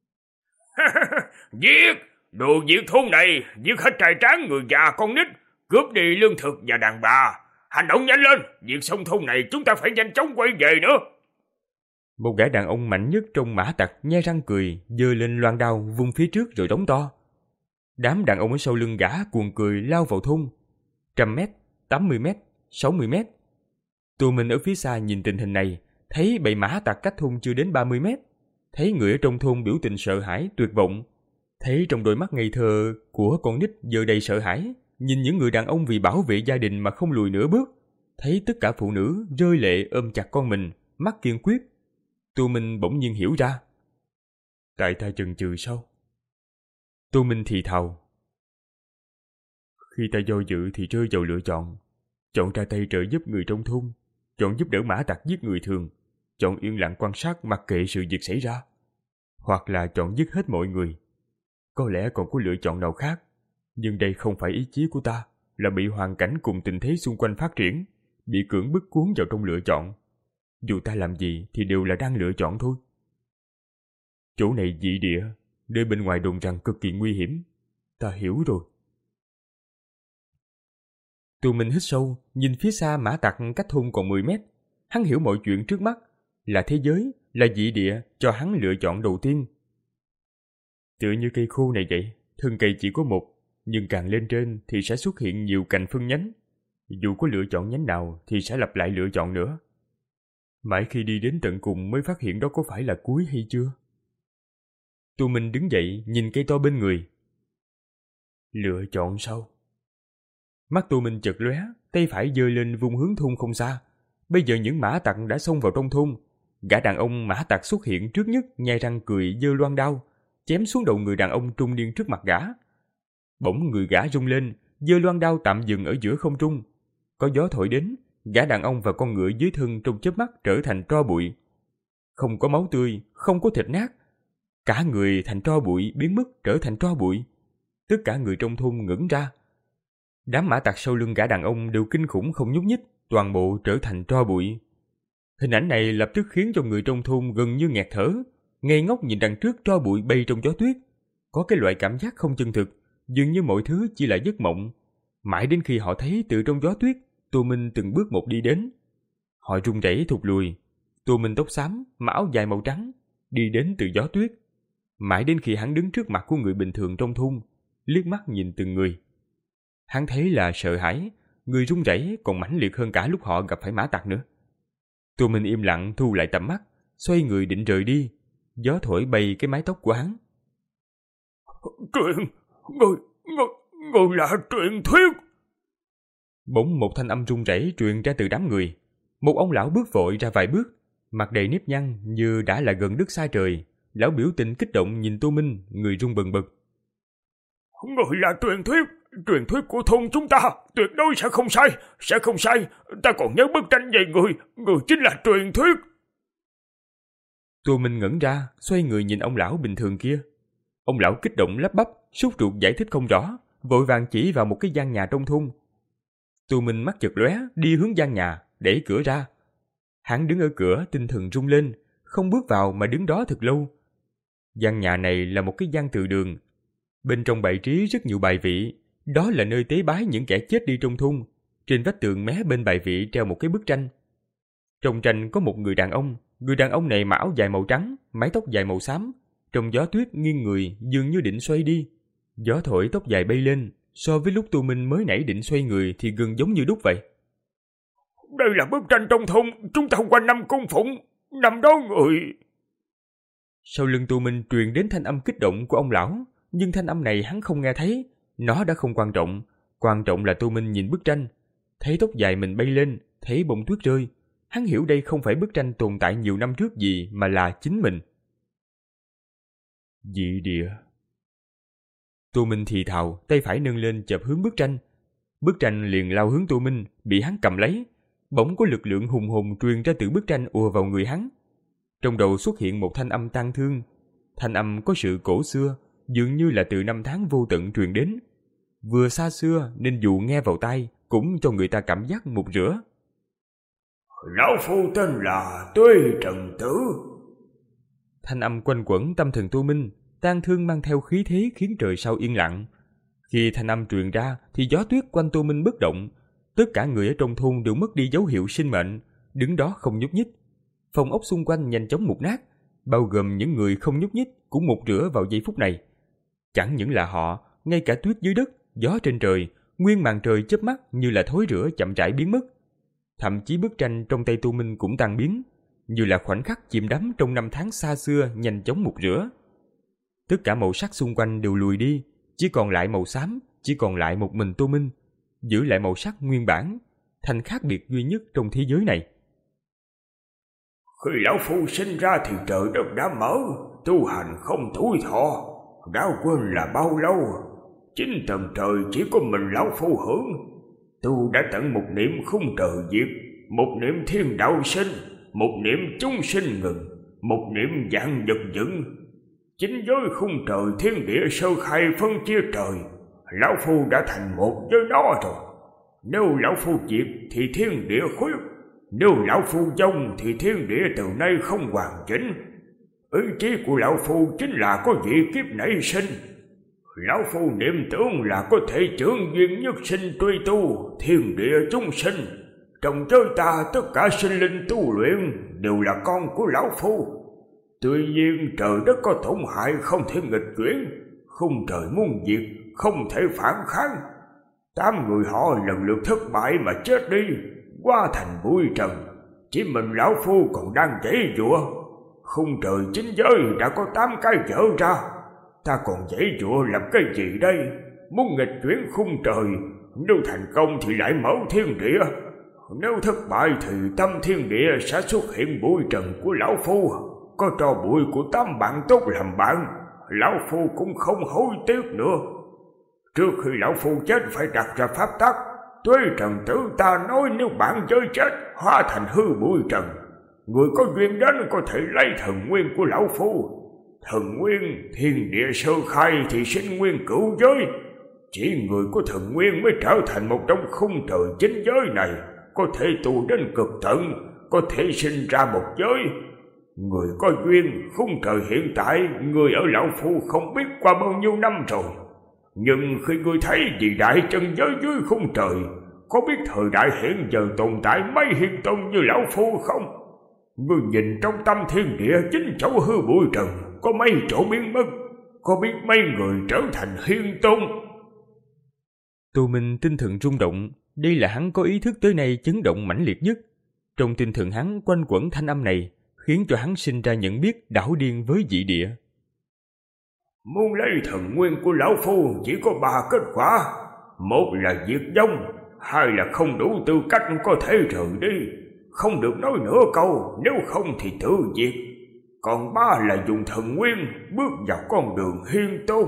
Giết! Đồ diệt thôn này, giết hết trai tráng, người già, con nít, cướp đi lương thực và đàn bà. Hành động nhanh lên, diệt xong thôn này chúng ta phải nhanh chóng quay về nữa. Một gã đàn ông mạnh nhất trong mã tặc nhe răng cười, giơ lên loan đao vung phía trước rồi đóng to. Đám đàn ông ở sau lưng gã cuồng cười lao vào thôn. Trăm mét, tám mươi mét, sáu mươi mét. Tô Minh ở phía xa nhìn tình hình này, thấy bầy mã tặc cách thôn chưa đến ba mươi mét. Thấy người ở trong thôn biểu tình sợ hãi, tuyệt vọng. Thấy trong đôi mắt ngây thơ của con nít giờ đầy sợ hãi. Nhìn những người đàn ông vì bảo vệ gia đình mà không lùi nửa bước. Thấy tất cả phụ nữ rơi lệ ôm chặt con mình, mắt kiên quyết. Tô Minh bỗng nhiên hiểu ra. Tại ta chần chừ sao? Tô Minh thì thào. Khi ta do dự thì rơi vào lựa chọn. Chọn ra tay trợ giúp người trong thôn, chọn giúp đỡ mã tặc giết người thường, chọn yên lặng quan sát mặc kệ sự việc xảy ra, hoặc là chọn giết hết mọi người. Có lẽ còn có lựa chọn nào khác, nhưng đây không phải ý chí của ta, là bị hoàn cảnh cùng tình thế xung quanh phát triển, bị cưỡng bức cuốn vào trong lựa chọn. Dù ta làm gì thì đều là đang lựa chọn thôi. Chỗ này dị địa, nơi bên ngoài đồn rằng cực kỳ nguy hiểm. Ta hiểu rồi. Tô Minh hít sâu, nhìn phía xa mã tặc cách thôn còn mười mét. Hắn hiểu mọi chuyện trước mắt, là thế giới, là dị địa cho hắn lựa chọn đầu tiên. Tựa như cây khô này vậy, thân cây chỉ có một, nhưng càng lên trên thì sẽ xuất hiện nhiều cành phân nhánh. Dù có lựa chọn nhánh nào thì sẽ lặp lại lựa chọn nữa. Mãi khi đi đến tận cùng mới phát hiện đó có phải là cuối hay chưa. Tô Minh đứng dậy nhìn cây to bên người. Lựa chọn sao? Mắt Tô Minh chợt lóe, tay phải giơ lên vung hướng thôn không xa. Bây giờ những mã tặc đã xông vào trong thôn. Gã đàn ông mã tặc xuất hiện trước nhất, nhai răng cười giơ loan đao, chém xuống đầu người đàn ông trung niên trước mặt gã. Bỗng người gã rung lên, giơ loan đao tạm dừng ở giữa không trung. Có gió thổi đến, gã đàn ông và con ngựa dưới thân trong chớp mắt trở thành tro bụi. Không có máu tươi, không có thịt nát. Cả người thành tro bụi, biến mất trở thành tro bụi. Tất cả người trong thôn ngẩn ra. Đám mã tặc sau lưng gã đàn ông đều kinh khủng không nhúc nhích, toàn bộ trở thành tro bụi. Hình ảnh này lập tức khiến cho người trong thôn gần như nghẹt thở, ngây ngốc nhìn đằng trước tro bụi bay trong gió tuyết. Có cái loại cảm giác không chân thực, dường như mọi thứ chỉ là giấc mộng. Mãi đến khi họ thấy từ trong gió tuyết, Tô Minh từng bước một đi đến. Họ run rẩy thụt lùi. Tô Minh tóc xám, mà áo dài màu trắng, đi đến từ gió tuyết. Mãi đến khi hắn đứng trước mặt của người bình thường trong thôn, liếc mắt nhìn từng người. Hắn thấy là sợ hãi, người run rẩy còn mãnh liệt hơn cả lúc họ gặp phải mã tặc nữa. Tô Minh im lặng thu lại tầm mắt, xoay người định rời đi. Gió thổi bay cái mái tóc của hắn. Truyền, người, người, người là truyền thuyết. Bỗng một thanh âm run rẩy truyền ra từ đám người. Một ông lão bước vội ra vài bước, mặt đầy nếp nhăn như đã là gần đất xa trời. Lão biểu tình kích động nhìn Tô Minh, người run bần bật. Người là truyền thuyết, truyền thuyết của thôn chúng ta, tuyệt đối sẽ không sai, sẽ không sai. Ta còn nhớ bức tranh về người, người chính là truyền thuyết. Tô Minh ngẩn ra, xoay người nhìn ông lão bình thường kia. Ông lão kích động lắp bắp, sốt ruột giải thích không rõ, vội vàng chỉ vào một cái gian nhà trong thôn. Tô Minh mắt chợt lóe, đi hướng gian nhà, đẩy cửa ra. Hắn đứng ở cửa, tinh thần rung lên, không bước vào mà đứng đó thật lâu. Gian nhà này là một cái gian từ đường. Bên trong bày trí rất nhiều bài vị, đó là nơi tế bái những kẻ chết đi trong thôn. Trên vách tường mé bên bài vị treo một cái bức tranh. Trong tranh có một người đàn ông, người đàn ông này mặc áo dài màu trắng, mái tóc dài màu xám, trong gió tuyết nghiêng người dường như định xoay đi. Gió thổi tóc dài bay lên, so với lúc Tô Minh mới nãy định xoay người thì gần giống như đúc vậy. Đây là bức tranh trong thôn, chúng ta quanh năm cung phụng, năm đó người... Sau lưng Tô Minh truyền đến thanh âm kích động của ông lão, nhưng thanh âm này hắn không nghe thấy, nó đã không quan trọng, quan trọng là Tô Minh nhìn bức tranh, thấy tóc dài mình bay lên, thấy bông tuyết rơi, hắn hiểu đây không phải bức tranh tồn tại nhiều năm trước gì mà là chính mình. Dị địa. Tô Minh thì thào, tay phải nâng lên chộp hướng bức tranh. Bức tranh liền lao hướng Tô Minh, bị hắn cầm lấy. Bỗng có lực lượng hùng hồn truyền ra từ bức tranh ùa vào người hắn. Trong đầu xuất hiện một thanh âm tang thương. Thanh âm có sự cổ xưa, dường như là từ năm tháng vô tận truyền đến. Vừa xa xưa nên dù nghe vào tai cũng cho người ta cảm giác mục rửa. Lão phu tên là Tuế Trần Tử. Thanh âm quanh quẩn tâm thần Tô Minh, tang thương mang theo khí thế khiến trời sau yên lặng. Khi thanh âm truyền ra thì gió tuyết quanh Tô Minh bất động. Tất cả người ở trong thôn đều mất đi dấu hiệu sinh mệnh, đứng đó không nhúc nhích. Phòng ốc xung quanh nhanh chóng mục nát, bao gồm những người không nhúc nhích cũng mục rửa vào giây phút này. Chẳng những là họ, ngay cả tuyết dưới đất, gió trên trời, nguyên màn trời chớp mắt như là thối rữa chậm rãi biến mất. Thậm chí bức tranh trong tay Tô Minh cũng tan biến, như là khoảnh khắc chìm đắm trong năm tháng xa xưa nhanh chóng mục rửa. Tất cả màu sắc xung quanh đều lùi đi, chỉ còn lại màu xám, chỉ còn lại một mình Tô Minh, giữ lại màu sắc nguyên bản, thành khác biệt duy nhất trong thế giới này. Khi lão phu sinh ra thì trời đất đã mở, tu hành không tuổi thọ, đã quên là bao lâu. Chính tầng trời chỉ có mình lão phu hưởng. Tu đã tận một niệm khung trời diệt, một niệm thiên đạo sinh, một niệm chúng sinh ngừng, một niệm vạn vật dựng. Chính giới khung trời thiên địa sơ khai phân chia trời, lão phu đã thành một với nó rồi. Nếu lão phu diệt thì thiên địa khuyết, nếu lão phu vong thì thiên địa từ nay không hoàn chỉnh. Ý chí của lão phu chính là có vị kiếp nảy sinh. Lão phu niệm tưởng là có thể trưởng duyên nhất sinh truy tu thiên địa chúng sinh. Trong trời ta tất cả sinh linh tu luyện đều là con của lão phu. Tuy nhiên trời đất có tổn hại không thể nghịch chuyển, khung trời muốn diệt không thể phản kháng. Tám người họ lần lượt thất bại mà chết đi, hóa thành bụi trần. Chỉ mình lão phu còn đang giãy giụa. Khung trời chính giới đã có tám cái vỡ ra, ta còn giãy giụa làm cái gì đây? Muốn nghịch chuyển khung trời, nếu thành công thì lại mở thiên địa, nếu thất bại thì tâm thiên địa sẽ xuất hiện bụi trần của lão phu. Có cho bụi của tám bạn tốt làm bạn, lão phu cũng không hối tiếc nữa. Trước khi lão phu chết phải đặt ra pháp tắc. Tuế Trần Tử ta nói nếu bạn chơi chết hóa thành hư bụi trần, người có duyên đến có thể lấy thần nguyên của lão phu. Thần nguyên thiên địa sơ khai thì sinh nguyên cửu giới. Chỉ người có thần nguyên mới trở thành một trong khung trời chính giới này, có thể tu đến cực tận, có thể sinh ra một giới. Người có duyên, khung trời hiện tại người ở lão phu không biết qua bao nhiêu năm rồi. Nhưng khi người thấy vì đại chân giới dưới khung trời, có biết thời đại hiện giờ tồn tại mấy hiền tông như lão phu không? Người nhìn trong tâm thiên địa chính chỗ hư bụi trần, có mấy chỗ biến mất, có biết mấy người trở thành hiên tôn? Tô Minh tinh thần rung động, đây là hắn có ý thức tới nay chấn động mãnh liệt nhất. Trong tinh thần hắn quanh quẩn thanh âm này, khiến cho hắn sinh ra nhận biết đảo điên với dị địa. Muốn lấy thần nguyên của lão phu chỉ có ba kết quả. Một là diệt vong, hai là không đủ tư cách có thể rời đi, không được nói nửa câu, nếu không thì tự diệt. Còn ba là dùng thần nguyên bước vào con đường hiên tôn.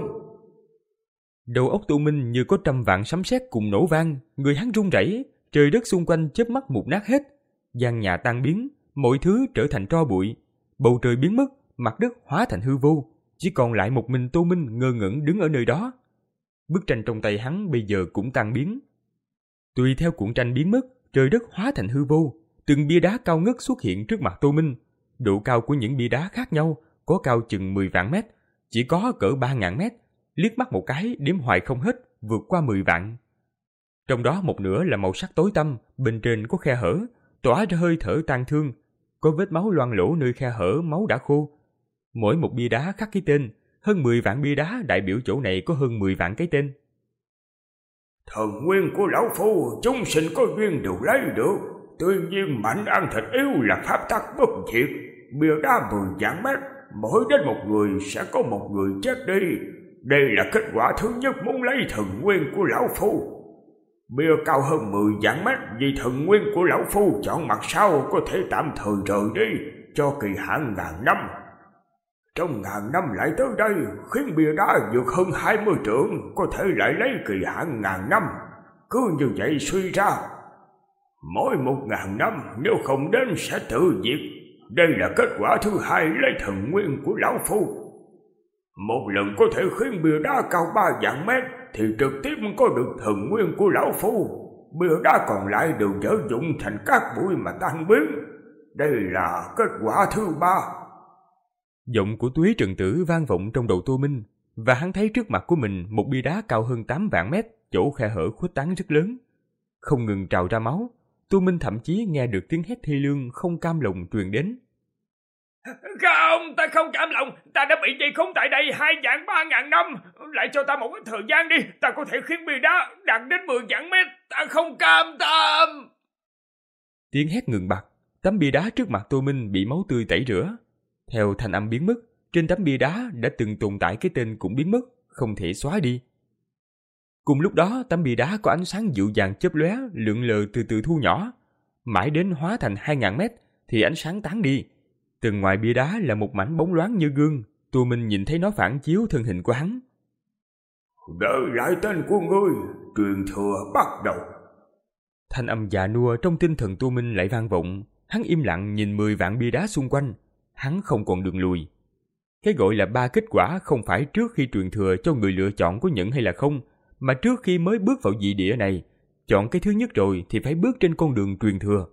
Đầu óc Tô Minh như có trăm vạn sấm sét cùng nổ vang, người hắn run rẩy, trời đất xung quanh chớp mắt mục nát hết, gian nhà tan biến, mọi thứ trở thành tro bụi, bầu trời biến mất, mặt đất hóa thành hư vô, chỉ còn lại một mình Tô Minh ngơ ngẩn đứng ở nơi đó. Bức tranh trong tay hắn bây giờ cũng tan biến. Tùy theo cuộn tranh biến mất, trời đất hóa thành hư vô, từng bia đá cao ngất xuất hiện trước mặt Tô Minh. Độ cao của những bia đá khác nhau, có cao chừng mười vạn mét, chỉ có cỡ ba ngàn mét, liếc mắt một cái đếm hoài không hết, vượt qua mười vạn. Trong đó một nửa là màu sắc tối tăm, bên trên có khe hở, tỏa ra hơi thở tang thương, có vết máu loang lỗ nơi khe hở, máu đã khô. Mỗi một bia đá khắc cái tên, hơn mười vạn bia đá đại biểu chỗ này có hơn mười vạn cái tên. Thần nguyên của lão phu chúng sinh có duyên đều lấy được, tuy nhiên mạnh ăn thịt yếu là pháp tắc bất diệt. Bia đá mười vạn mét, mỗi đến một người sẽ có một người chết đi. Đây là kết quả thứ nhất muốn lấy thần nguyên của lão phu. Bia cao hơn mười vạn mét vì thần nguyên của lão phu chọn mặt sau có thể tạm thời rời đi cho kỳ hạn ngàn năm. Trong ngàn năm lại tới đây khiến bia đá vượt hơn hai mươi trượng có thể lại lấy kỳ hạn ngàn năm. Cứ như vậy suy ra, mỗi một ngàn năm nếu không đến sẽ tự diệt. Đây là kết quả thứ hai lấy thần nguyên của lão phu. Một lần có thể khiến bia đá cao ba vạn mét thì trực tiếp có được thần nguyên của lão phu. Bia đá còn lại đều dở dụng thành cát bụi mà tan biến. Đây là kết quả thứ ba. Giọng của Tuế Trần Tử vang vọng trong đầu Tô Minh, và hắn thấy trước mặt của mình một bia đá cao hơn tám vạn mét, chỗ khe hở khuếch tán rất lớn, không ngừng trào ra máu. Tô Minh thậm chí nghe được tiếng hét thê lương không cam lòng truyền đến. Không, ta không cam lòng, ta đã bị dây khốn tại đây hai vạn ba ngàn năm, lại cho ta một ít thời gian đi, ta có thể khiến bia đá đạt đến mười vạn mét, ta không cam tâm. Tiếng hét ngừng bặt, tấm bia đá trước mặt Tô Minh bị máu tươi tẩy rửa. Theo thanh âm biến mất, trên tấm bia đá đã từng tồn tại cái tên cũng biến mất, không thể xóa đi. Cùng lúc đó, tấm bia đá có ánh sáng dịu dàng chớp lóe, lượn lờ từ từ thu nhỏ, mãi đến hóa thành hai ngàn mét thì ánh sáng tán đi. Từ ngoài bia đá là một mảnh bóng loáng như gương, Tô Minh nhìn thấy nó phản chiếu thân hình của hắn. Đợi lại tên của ngươi, truyền thừa bắt đầu. Thanh âm già nua trong tinh thần Tô Minh lại vang vọng. Hắn im lặng nhìn mười vạn bia đá xung quanh. Hắn không còn đường lùi. Cái gọi là ba kết quả không phải trước khi truyền thừa cho người lựa chọn có nhận hay là không, mà trước khi mới bước vào dị địa này, chọn cái thứ nhất rồi thì phải bước trên con đường truyền thừa.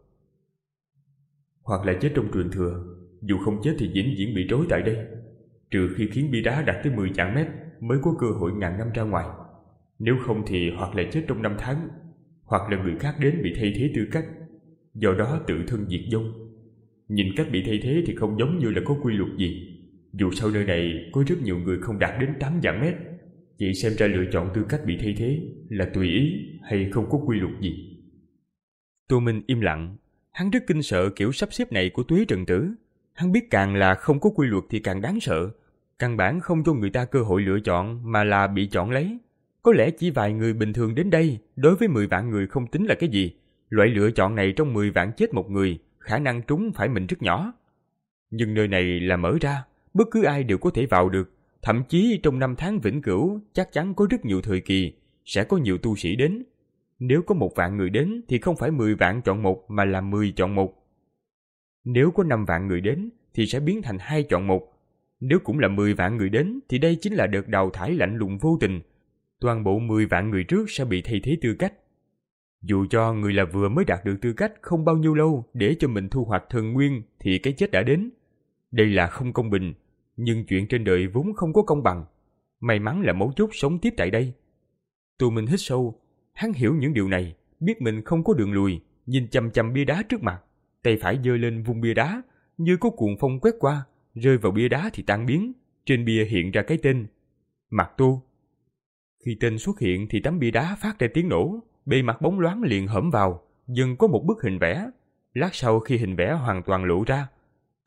Hoặc là chết trong truyền thừa, dù không chết thì vĩnh viễn bị trói tại đây, trừ khi khiến bia đá đạt tới mười vạn mét mới có cơ hội ngàn năm ra ngoài. Nếu không thì hoặc là chết trong năm tháng, hoặc là người khác đến bị thay thế tư cách, do đó tự thân diệt vong. Nhìn cách bị thay thế thì không giống như là có quy luật gì. Dù sau nơi này có rất nhiều người không đạt đến tám vạn mét, vậy xem ra lựa chọn tư cách bị thay thế là tùy ý hay không có quy luật gì. Tô Minh im lặng. Hắn rất kinh sợ kiểu sắp xếp này của Tuế Trần Tử. Hắn biết càng là không có quy luật thì càng đáng sợ. Căn bản không cho người ta cơ hội lựa chọn mà là bị chọn lấy. Có lẽ chỉ vài người bình thường đến đây, đối với mười vạn người không tính là cái gì. Loại lựa chọn này trong mười vạn chết một người, khả năng trúng phải mình rất nhỏ. Nhưng nơi này là mở ra, bất cứ ai đều có thể vào được. Thậm chí trong năm tháng vĩnh cửu chắc chắn có rất nhiều thời kỳ, sẽ có nhiều tu sĩ đến. Nếu có một vạn người đến thì không phải mười vạn chọn một mà là mười chọn một. Nếu có năm vạn người đến thì sẽ biến thành hai chọn một. Nếu cũng là mười vạn người đến thì đây chính là đợt đào thải lạnh lùng vô tình. Toàn bộ mười vạn người trước sẽ bị thay thế tư cách. Dù cho người là vừa mới đạt được tư cách không bao nhiêu lâu để cho mình thu hoạch thần nguyên thì cái chết đã đến. Đây là không công bình, nhưng chuyện trên đời vốn không có công bằng. May mắn là mấu chốt sống tiếp tại đây. Tô Minh hít sâu, hắn hiểu những điều này, biết mình không có đường lùi, nhìn chằm chằm bia đá trước mặt, tay phải giơ lên vung bia đá, như có cuồng phong quét qua, rơi vào bia đá thì tan biến, trên bia hiện ra cái tên, Mạc Tô. Khi tên xuất hiện thì tấm bia đá phát ra tiếng nổ, bề mặt bóng loáng liền hõm vào, dần có một bức hình vẽ. Lát sau khi hình vẽ hoàn toàn lộ ra,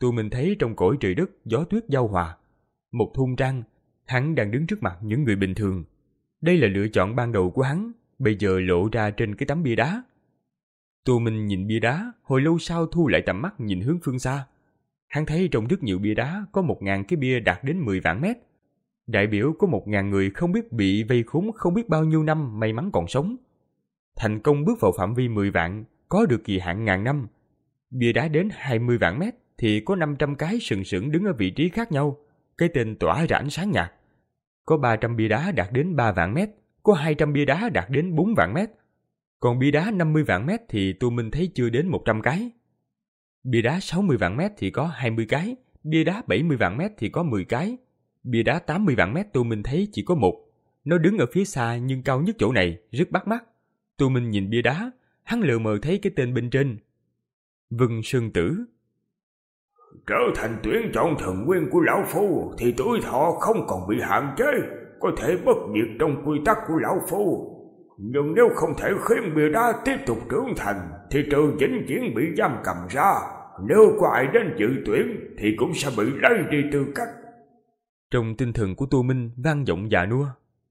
Tụi mình thấy trong cõi trời đất gió tuyết giao hòa, một thôn trang, hắn đang đứng trước mặt những người bình thường. Đây là lựa chọn ban đầu của hắn, bây giờ lộ ra trên cái tấm bia đá. Tụi mình nhìn bia đá, hồi lâu sau thu lại tầm mắt nhìn hướng phương xa. Hắn thấy trong rất nhiều bia đá có một ngàn cái bia đạt đến mười vạn mét. Đại biểu có một ngàn người không biết bị vây khốn không biết bao nhiêu năm may mắn còn sống. Thành công bước vào phạm vi mười vạn, có được kỳ hạn ngàn năm. Bia đá đến hai mươi vạn mét thì có năm trăm cái sừng sững đứng ở vị trí khác nhau, cái tên tỏa ra ánh sáng nhạt. Có ba trăm bia đá đạt đến ba vạn mét, có hai trăm bia đá đạt đến bốn vạn mét. Còn bia đá năm mươi vạn mét thì tụi mình thấy chưa đến một trăm cái. Bia đá sáu mươi vạn mét thì có hai mươi cái, bia đá bảy mươi vạn mét thì có mười cái. Bia đá tám mươi vạn mét tụi mình thấy chỉ có một. Nó đứng ở phía xa nhưng cao nhất chỗ này, rất bắt mắt. Tụi mình nhìn bia đá, hắn lờ mờ thấy cái tên bên trên: Vân Sơn Tử. Trở thành tuyển chọn thần nguyên của lão phu thì tuổi thọ không còn bị hạn chế, có thể bất diệt trong quy tắc của lão phu. Nhưng nếu không thể khiến bia đá tiếp tục trưởng thành thì trừ vĩnh viễn bị giam cầm ra. Nếu có ai đến dự tuyển thì cũng sẽ bị lấy đi tư cách. Trong tinh thần của Tô Minh vang vọng già nua: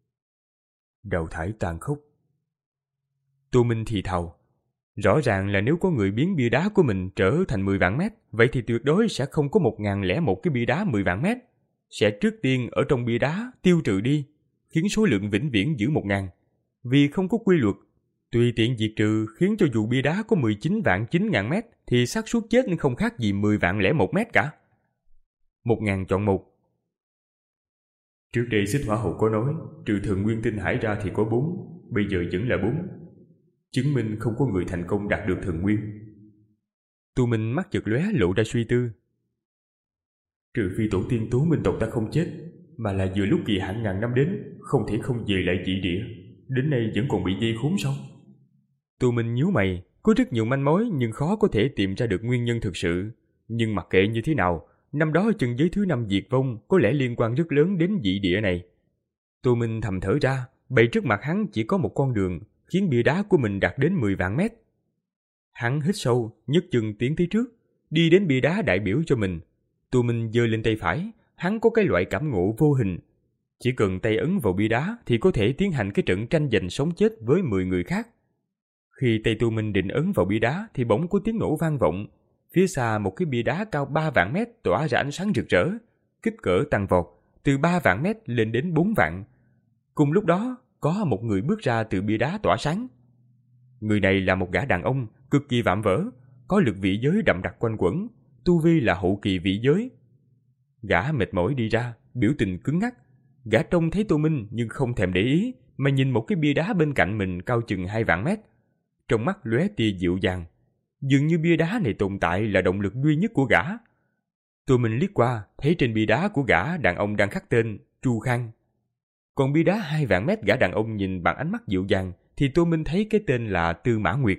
Đào thải tàn khốc. Tô Minh thì thào: Rõ ràng là nếu có người biến bia đá của mình trở thành mười vạn mét, vậy thì tuyệt đối sẽ không có một ngàn lẻ một cái bia đá mười vạn mét. Sẽ trước tiên ở trong bia đá tiêu trừ đi, khiến số lượng vĩnh viễn giữ một ngàn. Vì không có quy luật, tùy tiện diệt trừ khiến cho dù bia đá có mười chín vạn chín ngàn mét thì xác suất chết không khác gì mười vạn lẻ một mét cả. Một ngàn chọn một. Trước đây Xích Hỏa Hầu có nói, trừ thần nguyên tinh hải ra thì có bốn, bây giờ vẫn là bốn. Chứng minh không có người thành công đạt được thần nguyên. Tu Minh mắt chợt lóe lộ ra suy tư. Trừ phi tổ tiên Tố Minh tộc ta không chết, mà là vừa lúc kỳ hạn ngàn năm đến, không thể không về lại dị địa, đến nay vẫn còn bị dây khốn sao? Tu Minh nhíu mày, có rất nhiều manh mối nhưng khó có thể tìm ra được nguyên nhân thực sự. Nhưng mặc kệ như thế nào, năm đó chân giới thứ năm diệt vong có lẽ liên quan rất lớn đến dị địa này. Tu Minh thầm thở ra, bày trước mặt hắn chỉ có một con đường, khiến bia đá của mình đạt đến mười vạn mét. Hắn hít sâu, nhấc chân tiến tới trước, đi đến bia đá đại biểu cho mình. Tu Minh giơ lên tay phải, hắn có cái loại cảm ngộ vô hình. Chỉ cần tay ấn vào bia đá thì có thể tiến hành cái trận tranh giành sống chết với mười người khác. Khi tay Tu Minh định ấn vào bia đá thì bỗng có tiếng nổ vang vọng. Phía xa một cái bia đá cao ba vạn mét tỏa ra ánh sáng rực rỡ, kích cỡ tăng vọt, từ ba vạn mét lên đến bốn vạn. Cùng lúc đó, có một người bước ra từ bia đá tỏa sáng. Người này là một gã đàn ông cực kỳ vạm vỡ, có lực vị giới đậm đặc quanh quẩn, tu vi là hậu kỳ vị giới. Gã mệt mỏi đi ra, biểu tình cứng ngắc. Gã trông thấy Tô Minh nhưng không thèm để ý, mà nhìn một cái bia đá bên cạnh mình cao chừng hai vạn mét. Trong mắt lóe tia dịu dàng, dường như bia đá này tồn tại là động lực duy nhất của gã. Tô Minh liếc qua, thấy trên bia đá của gã đàn ông đang khắc tên Chu Khang. Còn bia đá hai vạn mét gã đàn ông nhìn bằng ánh mắt dịu dàng thì Tô Minh thấy cái tên là Tư Mã Nguyệt.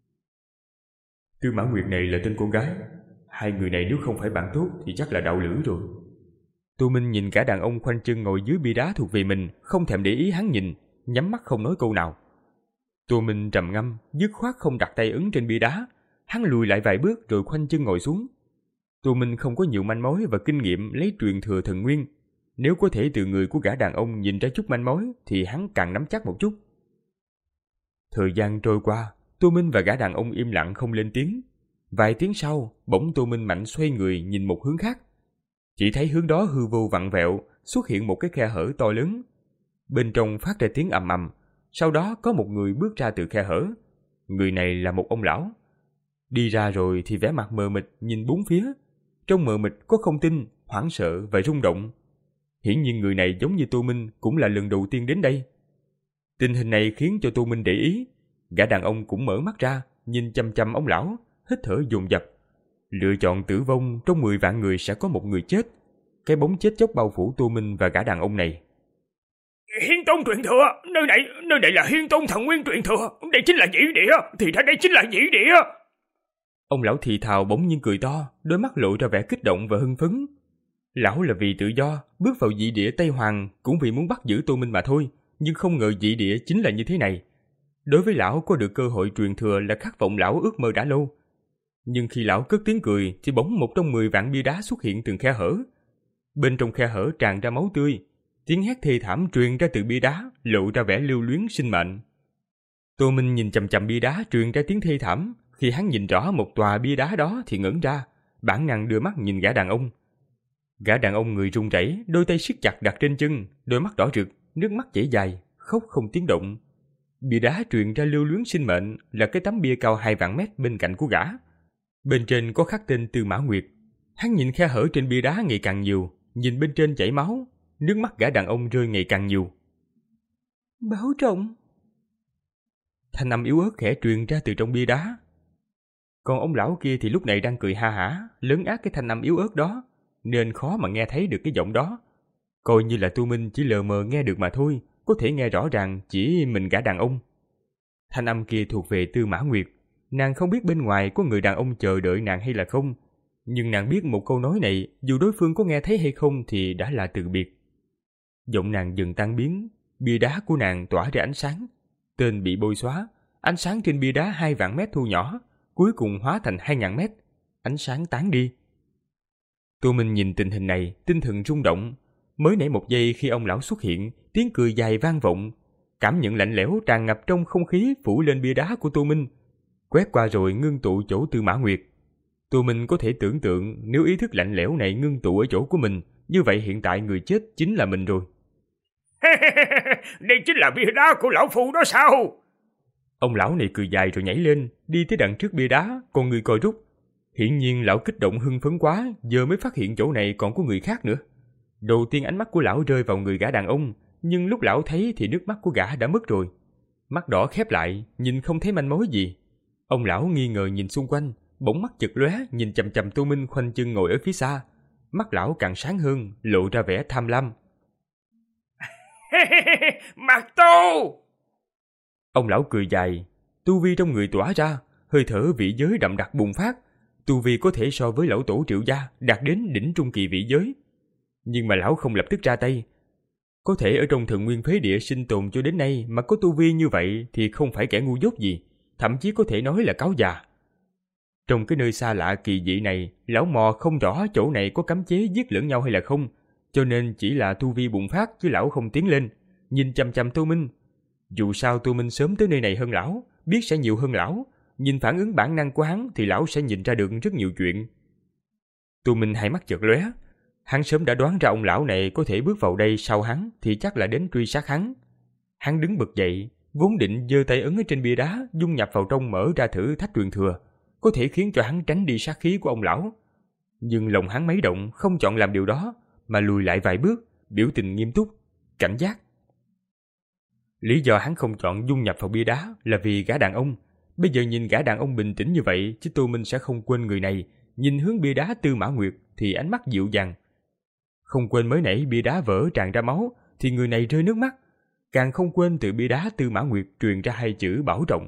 Tư Mã Nguyệt này là tên con gái. Hai người này nếu không phải bạn tốt thì chắc là đạo lữ rồi. Tô Minh nhìn cả đàn ông khoanh chân ngồi dưới bia đá thuộc về mình, không thèm để ý hắn nhìn, nhắm mắt không nói câu nào. Tô Minh trầm ngâm, dứt khoát không đặt tay ấn trên bia đá. Hắn lùi lại vài bước rồi khoanh chân ngồi xuống. Tô Minh không có nhiều manh mối và kinh nghiệm lấy truyền thừa thần nguyên. Nếu có thể từ người của gã đàn ông nhìn ra chút manh mối thì hắn càng nắm chắc một chút. Thời gian trôi qua, Tô Minh và gã đàn ông im lặng không lên tiếng. Vài tiếng sau, bỗng Tô Minh mạnh xoay người nhìn một hướng khác. Chỉ thấy hướng đó hư vô vặn vẹo, xuất hiện một cái khe hở to lớn. Bên trong phát ra tiếng ầm ầm, sau đó có một người bước ra từ khe hở. Người này là một ông lão. Đi ra rồi thì vẻ mặt mờ mịt nhìn bốn phía. Trong mờ mịt có không tin, hoảng sợ và rung động. Hiển nhiên người này giống như Tô Minh cũng là lần đầu tiên đến đây. Tình hình này khiến cho Tô Minh để ý. Gã đàn ông cũng mở mắt ra, nhìn chăm chăm ông lão, hít thở dồn dập. Lựa chọn tử vong trong mười vạn người sẽ có một người chết. Cái bóng chết chóc bao phủ Tô Minh và gã đàn ông này. Hiến Tôn truyền thừa, nơi này, nơi này là Hiến Tôn thần nguyên truyền thừa, đây chính là nhĩ địa, thì ra đây chính là nhĩ địa. Ông lão thì thào bỗng nhiên cười to, đôi mắt lộ ra vẻ kích động và hưng phấn. Lão là vì tự do, bước vào dị địa Tây Hoàng cũng vì muốn bắt giữ Tô Minh mà thôi, nhưng không ngờ dị địa chính là như thế này. Đối với lão, có được cơ hội truyền thừa là khát vọng lão ước mơ đã lâu. Nhưng khi lão cất tiếng cười thì bỗng một trong mười vạn bia đá xuất hiện từng khe hở. Bên trong khe hở tràn ra máu tươi, tiếng hét thê thảm truyền ra từ bia đá, lộ ra vẻ lưu luyến sinh mệnh. Tô Minh nhìn chằm chằm bia đá truyền ra tiếng thê thảm, khi hắn nhìn rõ một tòa bia đá đó thì ngẩn ra, bản năng đưa mắt nhìn gã đàn ông. Gã đàn ông người run rẩy, đôi tay siết chặt đặt trên chân, đôi mắt đỏ rực, nước mắt chảy dài, khóc không tiếng động. Bia đá truyền ra lưu luyến sinh mệnh là cái tấm bia cao hai vạn mét bên cạnh của gã. Bên trên có khắc tên Tư Mã Nguyệt. Hắn nhìn khe hở trên bia đá ngày càng nhiều, nhìn bên trên chảy máu, nước mắt gã đàn ông rơi ngày càng nhiều. Bảo trọng. Thanh âm yếu ớt khẽ truyền ra từ trong bia đá. Còn ông lão kia thì lúc này đang cười ha hả, lớn át cái thanh âm yếu ớt đó, nên khó mà nghe thấy được cái giọng đó. Coi như là Tô Minh chỉ lờ mờ nghe được mà thôi, có thể nghe rõ ràng chỉ mình gã đàn ông. Thanh âm kia thuộc về Tư Mã Nguyệt. Nàng không biết bên ngoài có người đàn ông chờ đợi nàng hay là không, nhưng nàng biết một câu nói này, dù đối phương có nghe thấy hay không thì đã là từ biệt. Giọng nàng dần tan biến, bia đá của nàng tỏa ra ánh sáng. Tên bị bôi xóa, ánh sáng trên bia đá hai vạn mét thu nhỏ, cuối cùng hóa thành hai ngàn mét, ánh sáng tán đi. Tô Minh nhìn tình hình này, tinh thần rung động. Mới nãy một giây khi ông lão xuất hiện, tiếng cười dài vang vọng, cảm nhận lạnh lẽo tràn ngập trong không khí phủ lên bia đá của Tô Minh, quét qua rồi ngưng tụ chỗ Tư Mã Nguyệt. Tô Minh có thể tưởng tượng nếu ý thức lạnh lẽo này ngưng tụ ở chỗ của mình, như vậy hiện tại người chết chính là mình rồi. Đây chính là bia đá của lão phu đó sao? Ông lão này cười dài rồi nhảy lên, đi tới đằng trước bia đá, con người coi rút. Hiển nhiên lão kích động hưng phấn quá, giờ mới phát hiện chỗ này còn có người khác nữa. Đầu tiên ánh mắt của lão rơi vào người gã đàn ông, nhưng lúc lão thấy thì nước mắt của gã đã mất rồi. Mắt đỏ khép lại, nhìn không thấy manh mối gì. Ông lão nghi ngờ nhìn xung quanh, bỗng mắt chật lóe nhìn chằm chằm Tô Minh khoanh chân ngồi ở phía xa. Mắt lão càng sáng hơn, lộ ra vẻ tham lam. Mặt Tô! Ông lão cười dài, tu vi trong người tỏa ra, hơi thở vị giới đậm đặc bùng phát. Tu vi có thể so với lão tổ Triệu gia, đạt đến đỉnh trung kỳ vị giới. Nhưng mà lão không lập tức ra tay. Có thể ở trong Thần Nguyên Phế Địa sinh tồn cho đến nay mà có tu vi như vậy thì không phải kẻ ngu dốt gì, thậm chí có thể nói là cáo già. Trong cái nơi xa lạ kỳ dị này, lão mò không rõ chỗ này có cấm chế giết lẫn nhau hay là không, cho nên chỉ là tu vi bùng phát chứ lão không tiến lên, nhìn chằm chằm Tô Minh. Dù sao Tô Minh sớm tới nơi này hơn lão, biết sẽ nhiều hơn lão, nhìn phản ứng bản năng của hắn thì lão sẽ nhìn ra được rất nhiều chuyện. Tô Minh hai mắt chợt lóe, hắn sớm đã đoán ra ông lão này có thể bước vào đây sau hắn thì chắc là đến truy sát hắn. Hắn đứng bật dậy, vốn định giơ tay ấn ở trên bia đá, dung nhập vào trong mở ra thử thách truyền thừa, có thể khiến cho hắn tránh đi sát khí của ông lão. Nhưng lòng hắn mấy động, không chọn làm điều đó, mà lùi lại vài bước, biểu tình nghiêm túc, cảnh giác. Lý do hắn không chọn dung nhập vào bia đá là vì gã đàn ông. Bây giờ nhìn gã đàn ông bình tĩnh như vậy, chứ Tô Minh sẽ không quên người này. Nhìn hướng bia đá Tư Mã Nguyệt thì ánh mắt dịu dàng. Không quên mới nãy bia đá vỡ tràn ra máu thì người này rơi nước mắt. Càng không quên từ bia đá Tư Mã Nguyệt truyền ra hai chữ bảo trọng.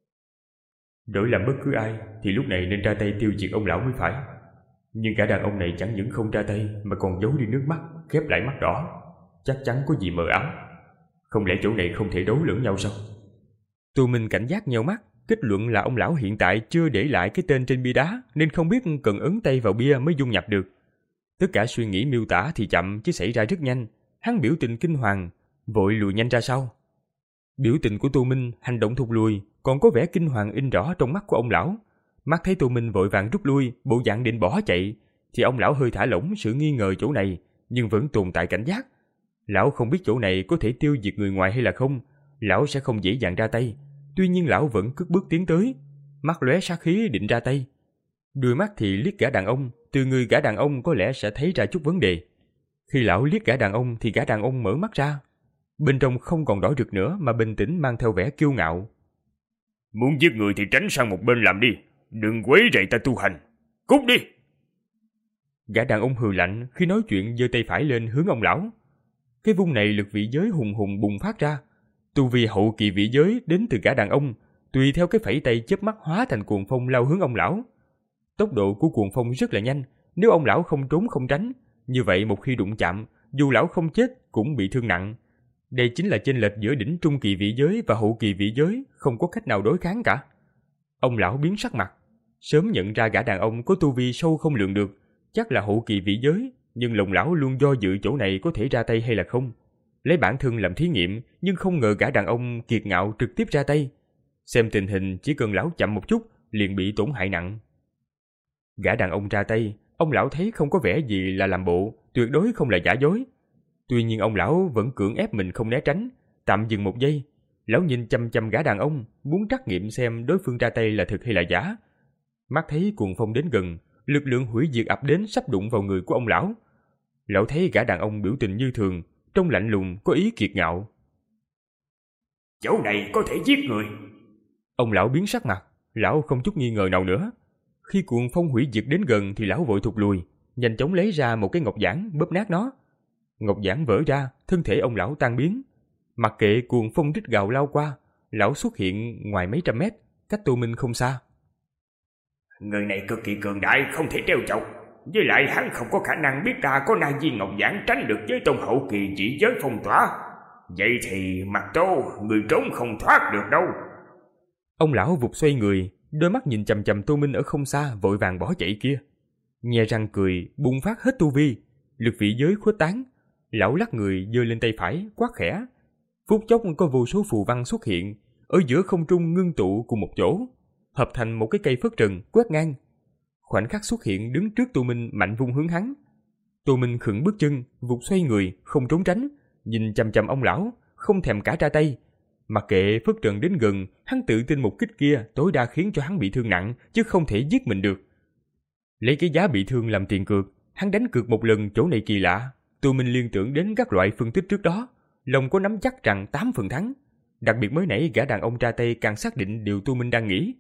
Đổi làm bất cứ ai thì lúc này nên ra tay tiêu diệt ông lão mới phải. Nhưng cả đàn ông này chẳng những không ra tay mà còn giấu đi nước mắt, khép lại mắt đỏ. Chắc chắn có gì mờ ám. Không lẽ chỗ này không thể đấu lẫn nhau sao? Tô Minh cảnh giác nheo mắt, kết luận là ông lão hiện tại chưa để lại cái tên trên bia đá nên không biết cần ấn tay vào bia mới dung nhập được. Tất cả suy nghĩ miêu tả thì chậm chứ xảy ra rất nhanh. Hắn biểu tình kinh hoàng, vội lùi nhanh ra sau. Biểu tình của Tô Minh hành động thụt lùi, còn có vẻ kinh hoàng in rõ trong mắt của ông lão. Mắt thấy Tô Minh vội vàng rút lui, bộ dạng định bỏ chạy, thì ông lão hơi thả lỏng sự nghi ngờ chỗ này, nhưng vẫn tồn tại cảnh giác. Lão không biết chỗ này có thể tiêu diệt người ngoài hay là không, lão sẽ không dễ dàng ra tay. Tuy nhiên lão vẫn cất bước tiến tới, mắt lóe sát khí định ra tay. Đôi mắt thì liếc gã đàn ông, từ người gã đàn ông có lẽ sẽ thấy ra chút vấn đề. Khi lão liếc gã đàn ông thì gã đàn ông mở mắt ra. Bên trong không còn đỏ rực nữa mà bình tĩnh mang theo vẻ kiêu ngạo. Muốn giết người thì tránh sang một bên làm đi, đừng quấy rầy ta tu hành. Cút đi! Gã đàn ông hừ lạnh khi nói chuyện, giơ tay phải lên hướng ông lão. Cái vung này lực vị giới hùng hùng bùng phát ra. Tu vi hậu kỳ vị giới đến từ gã đàn ông, tùy theo cái phẩy tay chớp mắt hóa thành cuồng phong lao hướng ông lão. Tốc độ của cuồng phong rất là nhanh, nếu ông lão không trốn không tránh, như vậy một khi đụng chạm, dù lão không chết cũng bị thương nặng. Đây chính là chênh lệch giữa đỉnh trung kỳ vị giới và hậu kỳ vị giới, không có cách nào đối kháng cả. Ông lão biến sắc mặt, Sớm nhận ra gã đàn ông có tu vi sâu không lường được, chắc là hậu kỳ vị giới, nhưng lòng lão luôn do dự chỗ này có thể ra tay hay là không. Lấy bản thân làm thí nghiệm, nhưng không ngờ gã đàn ông kiệt ngạo trực tiếp ra tay. Xem tình hình chỉ cần lão chậm một chút liền bị tổn hại nặng. Gã đàn ông ra tay, ông lão thấy không có vẻ gì là làm bộ, tuyệt đối không là giả dối. Tuy nhiên ông lão vẫn cưỡng ép mình không né tránh, tạm dừng một giây. Lão nhìn chăm chăm gã đàn ông, muốn trắc nghiệm xem đối phương ra tay là thực hay là giả. Mắt thấy cuồng phong đến gần, lực lượng hủy diệt ập đến sắp đụng vào người của ông lão. Lão thấy gã đàn ông biểu tình như thường, trông lạnh lùng có ý kiệt ngạo. Chỗ này có thể giết người. Ông lão biến sắc mặt, lão không chút nghi ngờ nào nữa. Khi cuồng phong hủy diệt đến gần thì lão vội thụt lùi, nhanh chóng lấy ra một cái ngọc giản bóp nát nó. Ngọc giản vỡ ra, thân thể ông lão tan biến. Mặc kệ cuồng phong rít gào lao qua, lão xuất hiện ngoài mấy trăm mét, cách Tô Minh không xa. Người này cực kỳ cường đại, không thể trêu chọc. Với lại hắn không có khả năng biết ta có na viên ngọc giản tránh được với tôn hậu kỳ chỉ giới phong tỏa. Vậy thì Mặt Tô, người trốn không thoát được đâu. Ông lão vụt xoay người, đôi mắt nhìn chằm chằm Tô Minh ở không xa vội vàng bỏ chạy kia. Nhe răng cười, bùng phát hết tu vi, lực vị giới khuếch tán. Lão lắc người giơ lên tay phải, quát khẽ. Phút chốc có vô số phù văn xuất hiện, ở giữa không trung ngưng tụ cùng một chỗ, hợp thành một cái cây phất trần quét ngang. Khoảnh khắc xuất hiện đứng trước Tô Minh mạnh vung hướng hắn. Tô Minh khựng bước chân, vụt xoay người, không trốn tránh, nhìn chằm chằm ông lão, không thèm cả ra tay. Mặc kệ phất trần đến gần, hắn tự tin một kích kia tối đa khiến cho hắn bị thương nặng, chứ không thể giết mình được. Lấy cái giá bị thương làm tiền cược, hắn đánh cược một lần chỗ này kỳ lạ. Tô Minh liên tưởng đến các loại phân tích trước đó, lòng có nắm chắc rằng tám phần thắng. Đặc biệt mới nãy gã đàn ông ra tay càng xác định điều Tô Minh đang nghĩ.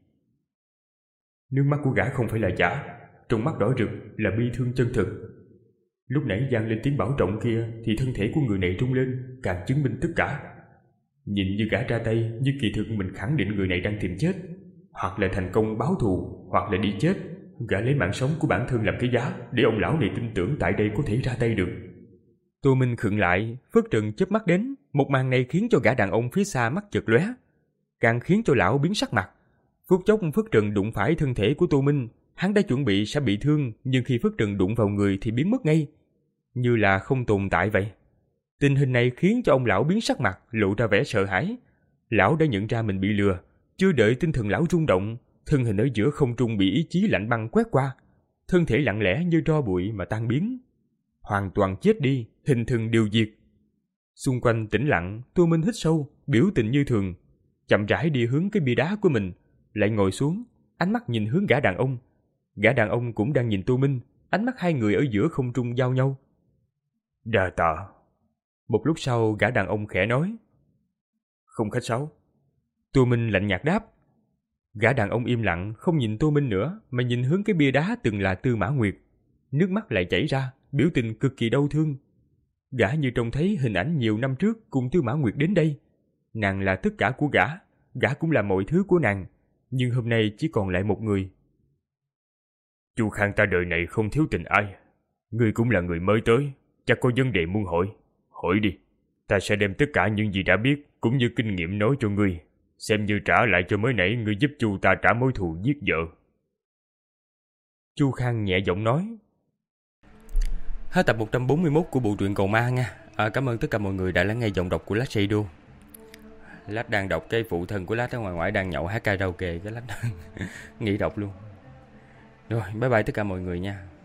Nước mắt của gã không phải là giả, trong mắt đỏ rực là bi thương chân thực. Lúc nãy vang lên tiếng bảo trọng kia thì thân thể của người này rung lên, càng chứng minh tất cả. Nhìn như gã ra tay, nhưng kỳ thực mình khẳng định người này đang tìm chết, hoặc là thành công báo thù, hoặc là đi chết. Gã lấy mạng sống của bản thân làm cái giá để ông lão này tin tưởng tại đây có thể ra tay được. Tô Minh khựng lại, phất trần chớp mắt đến, một màn này khiến cho gã đàn ông phía xa mắt chợt lóe, càng khiến cho lão biến sắc mặt. Phút chốc phất trần đụng phải thân thể của Tô Minh, hắn đã chuẩn bị sẽ bị thương, nhưng khi phất trần đụng vào người thì biến mất ngay, như là không tồn tại vậy. Tình hình này khiến cho ông lão biến sắc mặt, lộ ra vẻ sợ hãi. Lão đã nhận ra mình bị lừa, chưa đợi tinh thần lão rung động, thân hình ở giữa không trung bị ý chí lạnh băng quét qua, thân thể lặng lẽ như tro bụi mà tan biến, hoàn toàn chết đi, hình thần điều diệt. Xung quanh tĩnh lặng, Tô Minh hít sâu, biểu tình như thường, chậm rãi đi hướng cái bia đá của mình, lại ngồi xuống, ánh mắt nhìn hướng gã đàn ông. Gã đàn ông cũng đang nhìn Tô Minh, ánh mắt hai người ở giữa không trung giao nhau. Đa tạ. Một lúc sau gã đàn ông khẽ nói. Không khách sáo. Tô Minh lạnh nhạt đáp. Gã đàn ông im lặng, không nhìn Tô Minh nữa, mà nhìn hướng cái bia đá từng là Tư Mã Nguyệt. Nước mắt lại chảy ra, biểu tình cực kỳ đau thương. Gã như trông thấy hình ảnh nhiều năm trước cùng Tư Mã Nguyệt đến đây. Nàng là tất cả của gã, gã cũng là mọi thứ của nàng, nhưng hôm nay chỉ còn lại một người. Chu Khang ta đời này không thiếu tình ai. Ngươi cũng là người mới tới, chắc có vấn đề muốn hỏi. Hỏi đi, ta sẽ đem tất cả những gì đã biết cũng như kinh nghiệm nói cho ngươi, xem như trả lại cho mới nãy ngươi giúp Chu ta trả mối thù giết vợ. Chu Khang nhẹ giọng nói. Hết tập một trăm bốn mươi mốt của bộ truyện Cầu Ma nha. À, cảm ơn tất cả mọi người đã lắng nghe giọng đọc của Lát Radio. Lát đang đọc, cái phụ thân của Lát ở ngoài ngoại đang nhậu hát karaoke, cái Lát đang nghỉ đọc luôn. Rồi, bye bye tất cả mọi người nha.